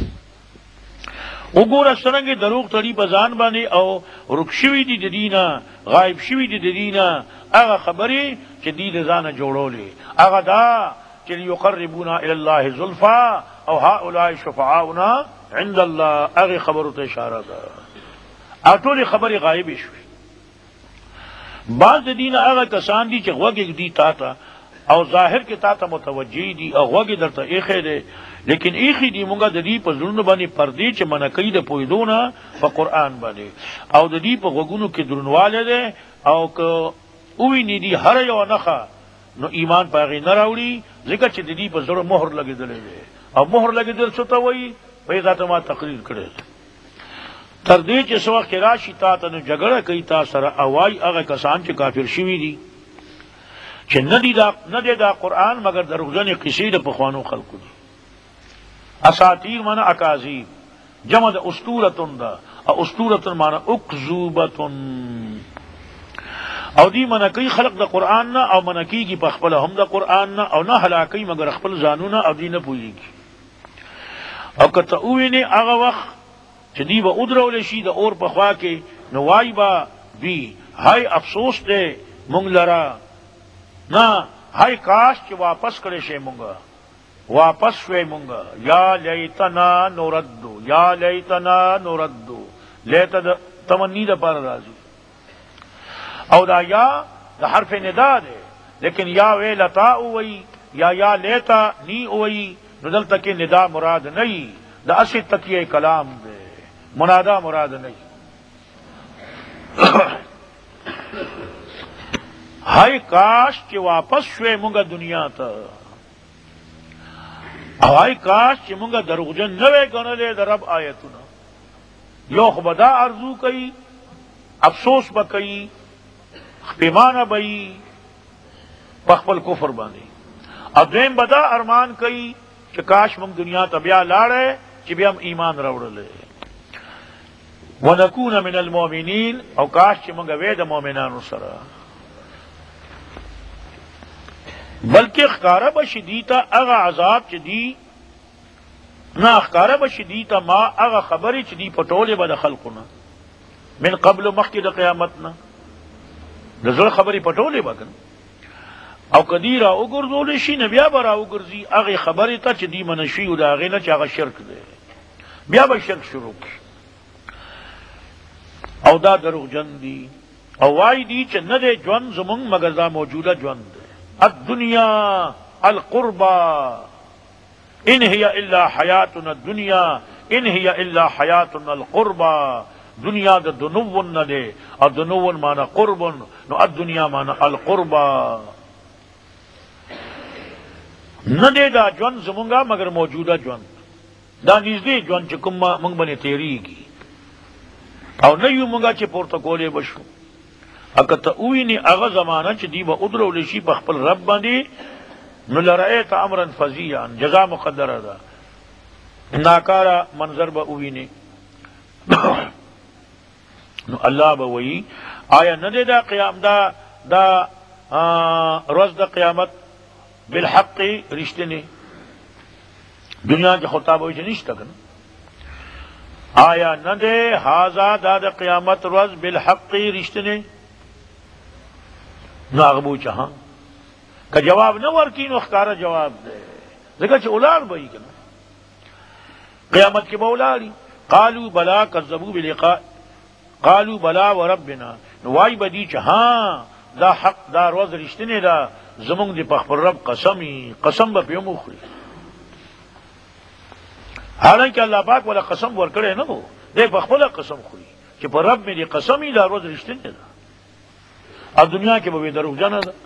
وګوره څرنګه دروغ تړي په ځان باندې او رک شوي دي د دینه، غایب شوي دي د دینه هغه خبرې چې دی د ځانه جوړولې، هغه دا چې یقربونا الی الله زلفا او هؤلاء شفعاؤنا عند الله، هغه خبرو ته اشاره ده. او ټولې خبرې غایبې شوې. بعض د دینه هغه کسان دي چې غوږ دي تا ته او ظاهر کې تا ته متوجه دي او غوږ درته ایښی دی، لیکن ایخی دی مونږه د دې په زړونو باندې پردې چې منع کوي د پوهېدو نه په قرآن باندې، او د دې په غوږونو کې درنوالی دی، او که وویني دي هر یوه نښه نو ایمان په هغې نه راوړي، ځکه چې د دې په زړه مهر لګېدلی دی. او مهر لګېدل څه ته وایي؟ وایي دا ته ما تقریر کړی تر دې چې څه وخت کې راشي تا ته نو جګړه کوي تا سره، او وایي هغه کسان چې کافر شوي دي چې نه دی دا قرآن مگر دروغجنې قصې د پخوانو خلقو دي. اساطیر مانا اکاذیب، جمع د اسطورتن دا، او اسطورتن مانا اکذوبتن. او دی منع کوي خلق د قرآن نه او منع کیږي په خپله هم د قرآن نه، او نه هلاکوي مگر خپل ځانونه، او دی نه پوهېږي. او که ته ووینې هغه وخت چې دی به ودرولی شي د اور په خوا کې، نو وایي به دوی های افسوس دی مونږ لره، نه های کاش چې واپس کړی شی مونږه، واپس شوی مونږه. یا لیتنا نردو، یا لیتنا نردو، لیت د تمنی د پاره راځي، او دا یا د حرف ندا دی، لیکن یا ویلتا اوئی یا لیتا نی اوئی، نو دلته کې ندا مراد نہیں، دا اصل تکیه کلام دی، منادا مراد نہیں. ہائے کاش چې واپس شوی مونږه دنیا ته، او هاي کاش چې مونږه دروغجن نه وې ګڼلې د رب آیتونه. یو خو به دا ارزو کوي، افسوس به کوي، پیمانه به یي په خپل کفر باندې، او دویم به دا ارمان کوي چې کاش مونږ دنیا ته بیا لاړې چې بیا هم ایمان راوړلی ونکون من المؤمنین، او کاش چې مونږ وې د مؤمنانو سره. بلکہ اخکارا بشدیتا اغا عذاب چدی نہ اخکارا بشدیتا ما اغا خبری چدی پٹولے بد خلقنا من قبل مخی دا قیامتنا نظر خبری پٹولے بکن، او کدی را اگرزولی شی نبیا برا اگرزی اغی خبری تا چدی منشی دا اغینا چا اغا شرک دے بیا با شرک شروع کی، او دا دروغ جن دی، او وائی دی چا ندے جون زمون مگر دا موجودہ جون دے. الدنیا القربا ان هي الا حیاتنا الدنیا ان هي الا حیاتنا القربا. دنیا دا دنون نہ دے، اور دنون مانا قربن، نو الدنیا مانا القربا. نہ دے دا جون زمونگا مگر موجودہ جون، دا نزدے جون چکم منگ بنے تیری کی، او نیو منگا چے پورتکولے بشو. اکتا اوینی اغا زمانہ چی دی با ادرو لشی با خپل رب باندی، نو لرائیت امرا فزیان، جزا مقدر دا ناکارا منظر با اوینی. نو اللہ با وی آیا ندے دا قیام دا روز دا قیامت بالحق رشتے نے دنیا کے خطاب ہوئی چھ نشتا کنا، آیا ندے حازا دا قیامت روز بالحق رشتے نے ناغبو چاہاں کہ جواب نہ ورکی نو اخکارا جواب دے ذکر چھ اولاد بھئی کنا قیامت کے بولاڑی قالوا بلا کذبوا بلقاء قالوا بلا وربنا نوائی بدی چھ ہاں دا حق دا روز رشتنے دا زمونگ دی پخبر رب قسمی قسم با پیومو خوری حالانکہ اللہ پاک والا قسم ورکڑے نہ ہو دے پخبر قسم خوری کہ پر رب میں دی قسمی دا روز رشتنے دا اب دنیا کے بوی دروغ جانا دا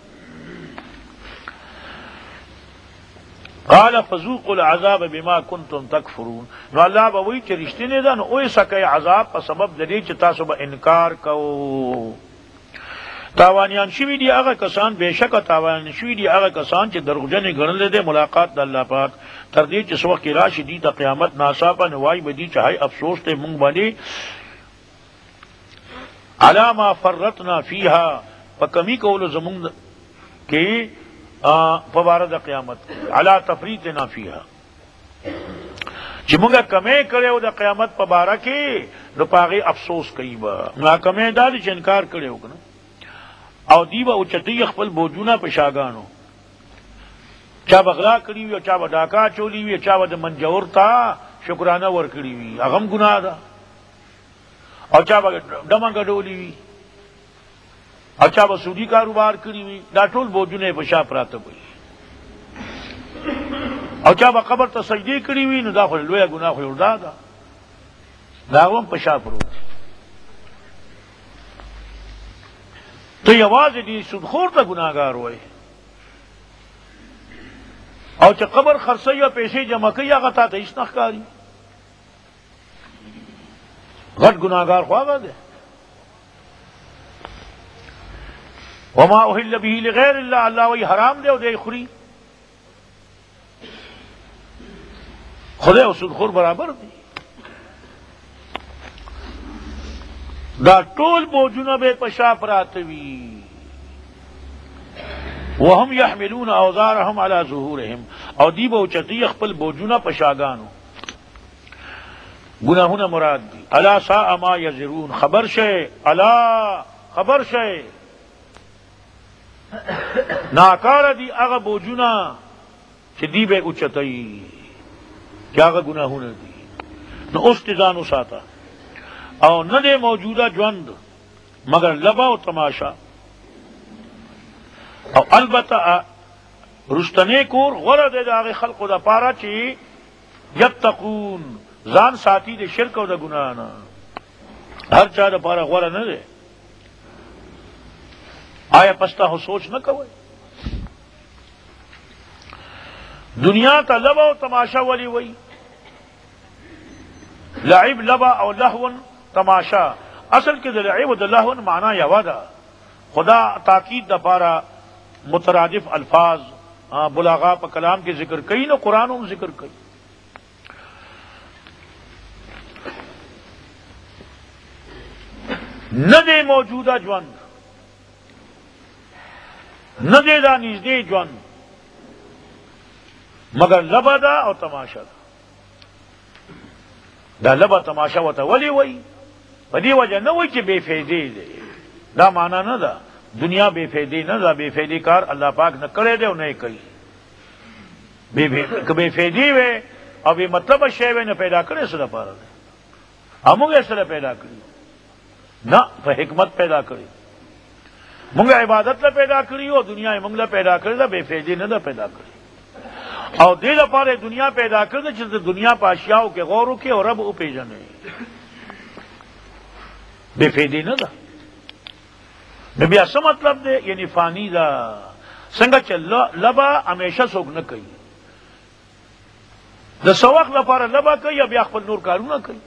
قال فذوقوا العذاب بما كنتم تكفرون نو اللہ بوی چھ رشتنے دا نو اوی سکے عذاب پا سبب دلی چھ تاسو با انکار کو تاوانیان شوی دی آغا کسان بے شک تاوانیان شوی دی آغا کسان چھ دروغجن گرن لے دے ملاقات دا اللہ پاک تردی چھ سوق کی راش دی تا قیامت ناساپا نوائی بدی چاہے افسوس تے منگ بانی علا ما فرطنا فیہا پا کمی کولو زمونگ کی پبارد قیامت علا تفریطنا فیہا چھ منگا کمی کرے ہو دا قیامت پبارا کی نو پاگی افسوس کئی با نا کمی دا دی چھ انکار کرے ہو کنا او دیبا اچتی خپل بوجونا پشاگانو چا بغلا کری وی چا ڈاکا چولی وی چا د منجور تا شکرانہ ور کری وی اغم گناہ دا او چا ڈما گڈولی وی او چا سودی کاروبار کری وی دا ټول بوجونه پشا پراته وی او چا قبر ته سجدی کری وی نو دا خو لوی گناہ خو وردا دا هم پشا پروت تو یہ واضح دی سودخور تا گناہگار ہوئے او چا قبر خرسی و پیسے جمع کئی آگا تا اس نخکاری غٹ گناہگار خواہ دے وما احل به لغیر اللہ اللہ وی حرام دے و دے خوری خدے و سودخور برابر دی دا ټول بوجونه به پشا پراتوي وهم يحملون اوزارهم على ظهورهم او دی به چتی خپل بوجونه پشاګانو گناهونه مراد دي الا ساء ما يزرون خبر شي الا خبر شي ناکار دی هغه بوجونه چې دی به اوچتای چې هغه گناهونه دي نو اوس تزانو ساته او نہ دے موجودہ جوند مگر لبا و تماشا او البتہ رشتنے کور غور دے داغ خلق دا پارا چی یتقون زان ساتھی دے شرک و دا گناہنا ہر چاہ دا پارا غور نہ دے آیا پستا ہو سوچ نہ کوئے دنیا تا لبا و تماشا ولی وئی لعب لبا او لہون تماشا اصل کے دلعب و دلہون معنی یوادا خدا تاکید دا پارا مترادف الفاظ بلاغا پا کلام کے ذکر کئی نو قرآن ہم ذکر کئی نہ دے موجودہ جوند نہ دے دا نزدے جوند مگر لبا دا اور تماشا دا لبا تماشا وتا ولی وئی بدی وجہ نہ وئی کہ بے فیدی دے دا مانا نہ دا دنیا بے فیدی نہ دا بے فیدی کار اللہ پاک نہ کرے دے نہیں کئی بے فیدی وے اب یہ مطلب شے وے نہ پیدا کرے سر پارا دے ہمیں سر پیدا کری نہ حکمت پیدا کری منگا عبادت نہ پیدا کری اور دنیا منگلا پیدا کرے دا بے فیدی نہ دا پیدا کری اور دل پارے دنیا پیدا کر دے جس دنیا پاشیاؤ کے غور کے اور رب پی جانے بے فیدی نہ دا نبی ایسا مطلب دے یعنی فانی دا سنگا چل لبا ہمیشہ سوک نہ کئی دا سوق لپارا لبا کئی اب یاخ پر نور کارو نہ کئی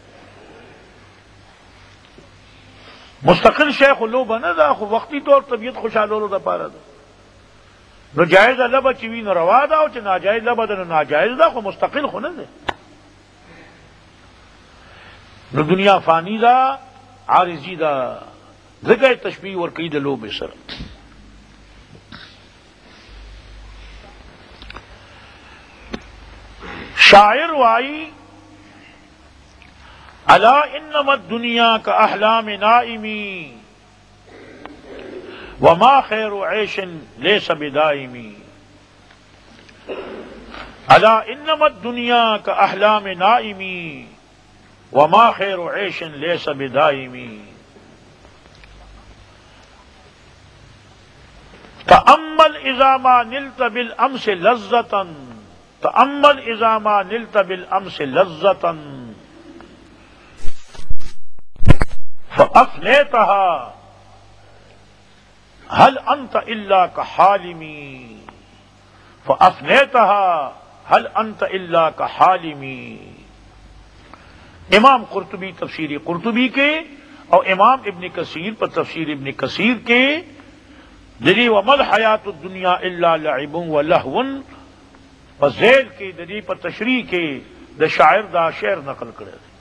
مستقل شیخ لو بنا دا خو وقتی طور طبیعت خوشحالولو دا پارا دا نو جائز لبا چوی نو روا دا او چ ناجائز لبا دا نو ناجائز دا خو مستقل خو نہ دے نو دنیا فانی دا عارضی دا ذکر تشبیہ اور کئی دلو بے سر شاعر وائی الا انما الدنیا کا احلام نائمی وما خیر عیش لیس بدائمی الا انما الدنیا کاحلام نائمی وما خیر عیش لیس بدائمی تأمل اذا ما نلت بالامس لذتا تأمل اذا ما نلت بالامس لذتا فافنیتها هل انت الا كحالمی فافنیتها هل انت الا كحالمی۔ امام قرطبی تفسیر قرطبی کے اور امام ابن کثیر پر تفسیر ابن کثیر کے دلی ومل حیات الدنیا الا لعب و لہو پر ذیل کے دلی پر تشریح کے دا شاعر دا شعر نقل کرے